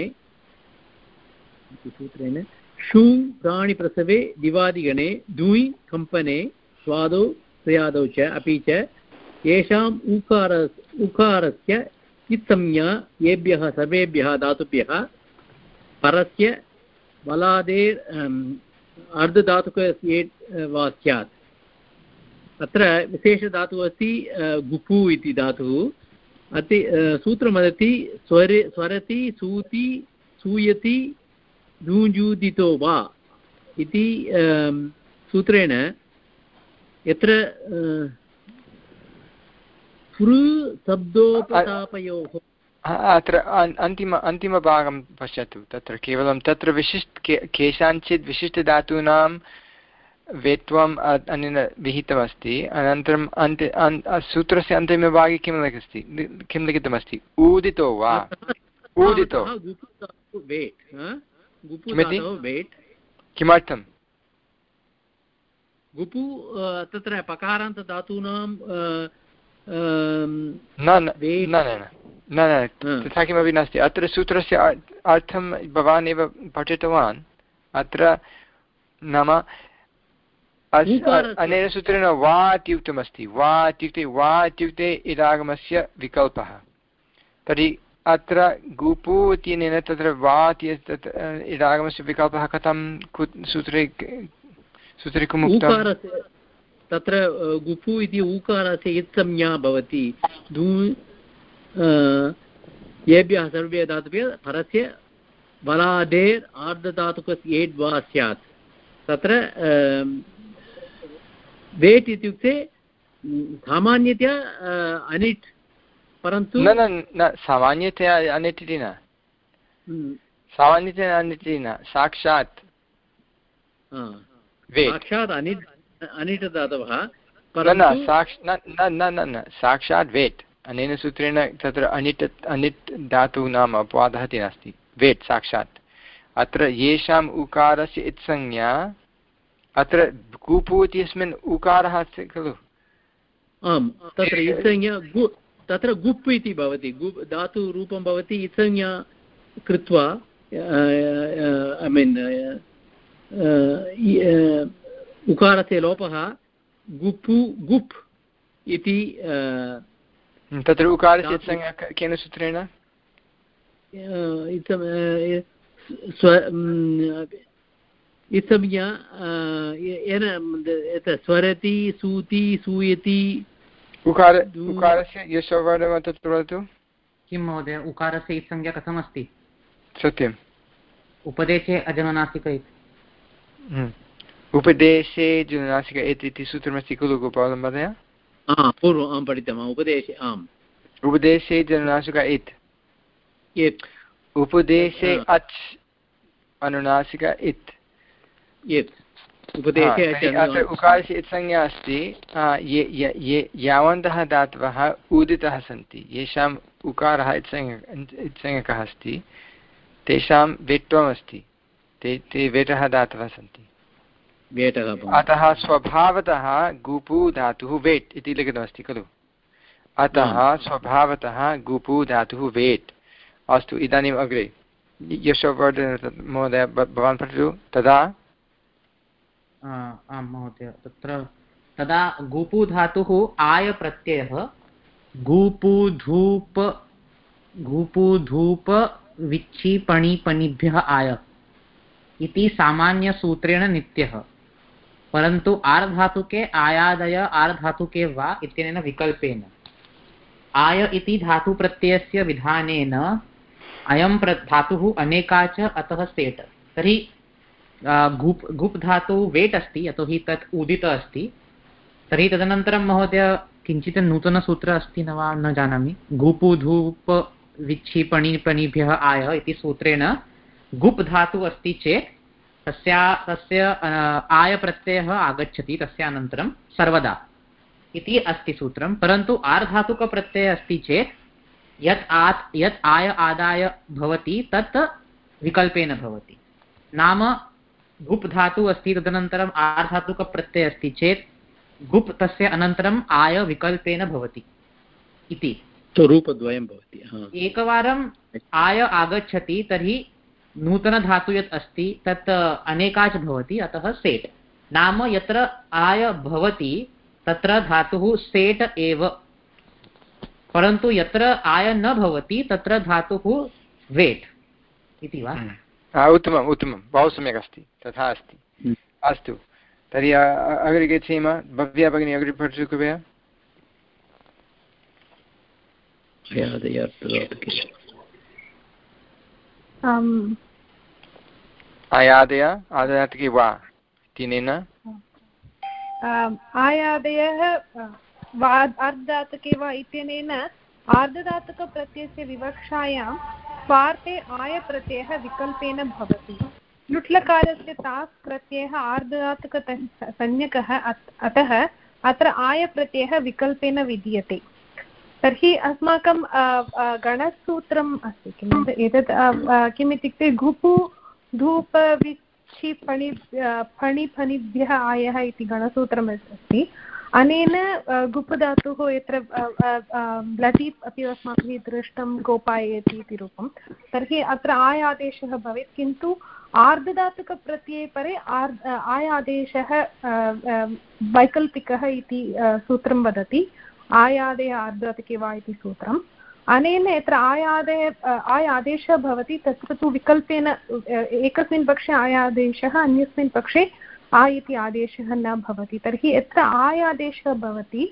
सूत्रेण शूं प्राणिप्रसवे दिवादिगणे दुयि कम्पने स्वादौ स्यादौ च अपि च येषाम् ऊकार उकारस्य इत्संज्ञा येभ्यः सर्वेभ्यः धातुभ्यः परस्य बलादेर् अर्धधातुक वा स्यात्। अत्र विशेषधातुः अस्ति गुपु इति धातुः। अति सूत्रं वदति स्वरे स्वरति सूति सूयति दूजूदितो वा इति सूत्रेण यत्र फृ शब्दोपतापयोः अत्र अन्तिम अन्तिमभागं पश्यतु। तत्र केवलं तत्र विशिष्ट केषाञ्चित् विशिष्टधातूनां वेत्वम् अनेन विहितमस्ति। अनन्तरम् अन्ते सूत्रस्य अन्तिमभागे किं लिखितमस्ति किं लिखितमस्ति ऊदितो वा ऊदितो किमर्थं गुपु तत्र पकारान्तधातूनां न न न तथा किमपि नास्ति। अत्र सूत्रस्य अर्थं भवान् एव पठितवान्। अत्र नाम अनेन सूत्रेण वा इत्युक्तमस्ति। वा इत्युक्ते वा इत्युक्ते इडागमस्य विकल्पः। तर्हि अत्र गुपु इत्यनेन तत्र वा इडागमस्य विकल्पः कथं सूत्रे सूत्रे किम् उक्तं? तत्र गुपु इति ऊकारस्य इत्संज्ञा भवति। दू येभ्यः सर्वे धातुभ्यः परस्य बलादेर् आर्धधातुकस्य एड् वा स्यात्। तत्र वेट् इत्युक्ते सामान्यतया अनिट्, परन्तु न न न सामान्यतया अनिट् इति न सामान्यतया अनिट् इति न साक्षात् साक्षात् अनिट् अनिट् धातवः न न साक्षात् वेट्। अनेन सूत्रेण तत्र अनिट् अनिट् धातूनाम् अपवादः इति नास्ति। वेट् साक्षात्। अत्र येषाम् उकारस्य इत्संज्ञा अत्र गुपु इत्यस्मिन् उकारः अस्ति खलु। आम्, तत्र इत्संज्ञा गु तत्र गुप् इति भवति। गुप् धातुरूपं भवति इत्संज्ञा कृत्वा ऐ मीन् उकारस्य लोपः गुपु गुप् इति। तत्र उकारस्य संज्ञा केन सूत्रेण? इत्संज्ञा येन स्वरति सूति सूयति। उकार उकारस्य यशोवर्णं तत्र वदतु। किं महोदय उकारस्य इत्संज्ञा कथमस्ति? सत्यम् उपदेशे अजनुनासिक इति। उपदेशे जुनुनासिक इति सूत्रमस्ति खलु गोपालं महोदय? पूर्वम् आं पठितम्। उपदेशे आम् उपदेशे जनुनासिक इत्। उपदेशे अच् अनुनासिक इत्। अत्र उकारस्य इत्संज्ञा अस्ति। यावन्तः धातवः उदितः सन्ति येषाम् उकारः इत्संज्ञकः अस्ति तेषां वेट्वमस्ति। ते ते वेटः धातवः सन्ति। अतः स्वभावतः गुपु धातुः वेट् इति लिखितमस्ति खलु। अतः स्वभावतः गुपु धातुः वेट्। अस्तु, इदानीम् अग्रे यशोवर्धन महोदय भवान् पठतु। तदा आं महोदय तत्र तदा गुपु धातुः आय प्रत्ययः गुपु धूप गुपु धूप विच्छिपणिपणिभ्यः आय इति सामान्यसूत्रेण नित्यः, परन्तु आर्धातुके आयादय आर्धातुके वा इत्यनेन विकल्पेन। आय इति धातुप्रत्ययस्य विधानेन अयं धातुः अनेका च अतः सेट्। तर्हि गुप् गुप् धातु वेट् अस्ति, यतोहि तत् उदित अस्ति। तर्हि तदनन्तरं महोदय किञ्चित् नूतनसूत्रम् अस्ति न वा न जानामि। गुपु धूप विच्छिपणिपणिभ्यः आय इति सूत्रेण गुप् धातुः अस्ति चेत् तस्या तस्य आय प्रत्ययः आगच्छति तस्य अनन्तरं सर्वदा। इति अस्ति सूत्रं, परन्तु आर्धातुकप्रत्ययः अस्ति चेत् यत् आत् यत् आय आदाय भवति तत् विकल्पेन भवति। नाम गुप् धातुः अस्ति, तदनन्तरम् आर्धातुकप्रत्ययः अस्ति चेत् गुप् तस्य अनन्तरम् आय विकल्पेन भवति इति रूपद्वयं भवति। एकवारम् आय आगच्छति तर्हि नूतनधातु यत् अस्ति तत् अनेकाच् भवति, अतः सेट्। नाम यत्र आय भवति तत्र धातुः सेट् एव, परन्तु यत्र आय न भवति तत्र धातुः वेट् इति वा? उत्तमम् उत्तमं, बहु सम्यक् अस्ति, तथा अस्ति। अस्तु, तर्हि अग्रे गच्छेम। भव्या भगिनी अग्रे पठतु कृपया। आयादय आदयात्के वा इत्यनेन आयादयः अर्धधातुके वा इत्यनेन आर्धधातुकप्रत्ययस्य विवक्षायां स्वार्थे आयप्रत्ययः विकल्पेन भवति। लुट्लकारस्य तास् प्रत्ययः आर्धधातुकसंज्ञकः, अतः अत्र आयप्रत्ययः विकल्पेन विधीयते। तर्हि अस्माकं गणसूत्रम् अस्ति किम् एतत् किम् इत्युक्ते घुपु धूप विच्छि फणि फणि फणिभ्यः आयः इति गणसूत्रम् अस्ति। अनेन गुप् धातुः यत्र ब्लटि अपि अस्माभिः दृष्टं गोपायति इति रूपं, तर्हि अत्र आय आदेशः भवेत्, किन्तु आर्धधातुकप्रत्यये परे आर् आय आदेशः वैकल्पिकः इति सूत्रं वदति। आयादय आर्धधातुके वा इति सूत्रम्। अनेन यत्र आयादय आय आदेशः भवति तत्र तु विकल्पेन एकस्मिन् पक्षे आय आदेशः, अन्यस्मिन् पक्षे आ इति आदेशः न भवति। तर्हि यत्र आय आदेशः भवति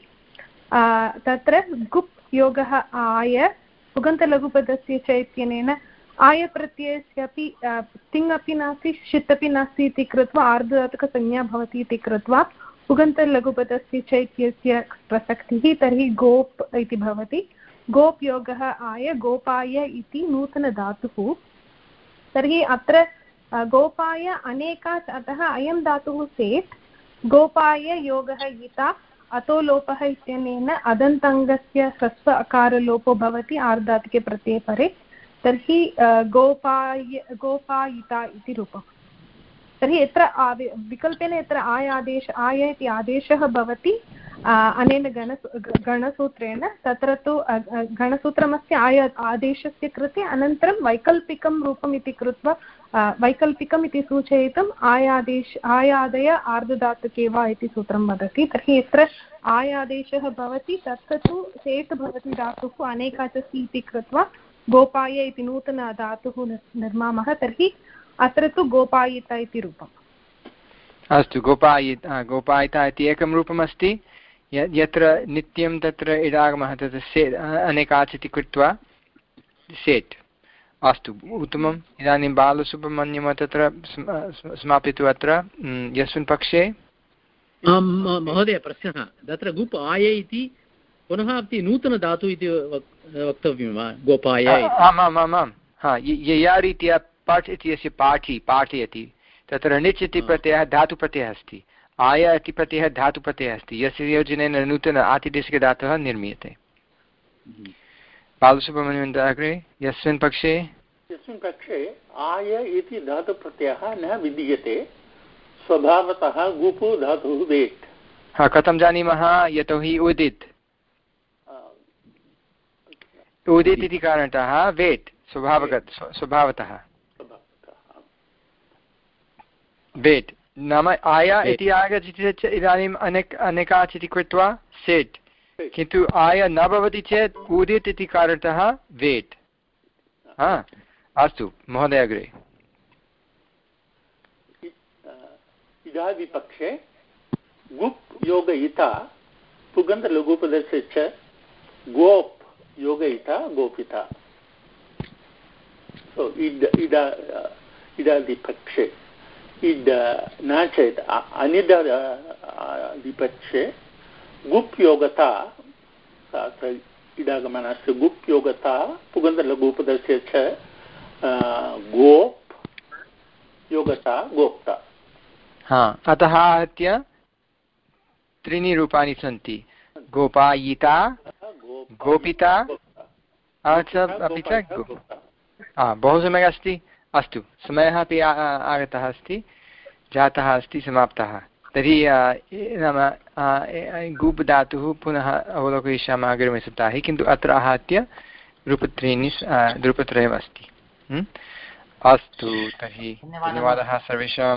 तत्र गुप् योगः आय पुगन्तलघुपदस्य च इत्यनेन आयप्रत्ययस्यापि तिङ् अपि नास्ति षित् अपि नास्ति इति कृत्वा आर्धधातुकसंज्ञा भवति इति कृत्वा पुगन्तलघुपदस्य च इत्यस्य प्रसक्तिः। तर्हि गोप् इति भवति। गोप् योगः आय गोपाय इति नूतनधातुः। तर्हि अत्र गोपाय अनेकात्, अतः अयं धातुः सेट्। गोपाय योगः इता अतो लोपः इत्यनेन अदन्तङ्गस्य ह्रस्व अकारलोपो भवति आर्धधातुके प्रत्यये परे। तर्हि गोपाय गोपायिता इति रूपम्। तर्हि यत्र विकल्पेन यत्र आय आदेश आय इति आदेशः भवति अनेन गण गणसूत्रेण, तत्र तु गणसूत्रमस्य आय आदेशस्य कृते अनन्तरं वैकल्पिकं रूपम् इति कृत्वा वैकल्पिकम् इति सूचयितुम् आयादेश आयादय आर्धधातुके वा इति सूत्रं वदति। तर्हि यत्र आयादेशः भवति तत्र तु सेट् भवति धातुः अनेकाचसि इति कृत्वा गोपाय इति नूतनधातुः निर्मामः। तर्हि अत्र तु गोपायिता इति रूपम्। अस्तु, गोपायिता गोपायिता इति एकं रूपमस्ति। यत्र नित्यं तत्र इडागमः तत्र से अनेकाच् इति कृत्वा सेट्। अस्तु, उत्तमम्। इदानीं बालसुब्रह्मण्यं तत्र समापयतु। अत्र यस्मिन् पक्षे महोदय प्रश्नः, तत्र गुप् आय इति पुनः अपि नूतनधातु इति वक्तव्यं वा? गोपाय आमामामां हा ययारीत्या पठ् इत्यस्य पाठि पाठयति, तत्र णिच् इति प्रत्ययः धातुप्रत्ययः अस्ति, आय इति प्रत्ययः धातुप्रत्ययः अस्ति, यस्य योजनेन नूतन आतिदेशिकधातुः निर्मीयते। बालसुब्रह्मण्यम् अग्रे यस्मिन् पक्षे यस्मिन् पक्षे आय इति धातुप्रत्ययः न विधीयते, स्वभावतः गुपु धातुः वेट्। हा, कथं जानीमः? यतोहि उदित् उदित् इति कारणतः वेट् स्वभावगत स्वभावतः वेट् नाम आय इति आगच्छति चेत् इदानीम् अनेक अनेकाच् इति कृत्वा सेट्, किन्तु आय न भवति चेत् उदित् इति कारणतः वेट्। हा, अस्तु महोदय अग्रे। इदादिपक्षे गुप् योगयिता पुगन्तलघुपदस्य च गोप् योगयिता गोपिता। सो इड इडा इडादिपक्षे इड न चेत् अनिदादिपक्षे गुप् योगता इडागमनस्य गुप् योगता पुगन्तलघुपदस्य च गोप् योगता गोप्ता। हा, अतः आहत्य त्रीणि रूपाणि सन्ति। गोपायिता गोपिता अपि च बहु सम्यक् अस्ति। अस्तु, समयः अपि आगतः अस्ति, जातः अस्ति, समाप्तः। तर्हि नाम गुप् धातुः पुनः अवलोकयिष्यामः अग्रिमे सप्ताहे, किन्तु अत्र आहत्य रूपत्रीणि रूपत्रयम् अस्ति। अस्तु, तर्हि धन्यवादः सर्वेषां।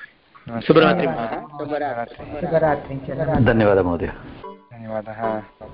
शुभरात्रि। शुभरात्रि। धन्यवादः महोदय। धन्यवादः।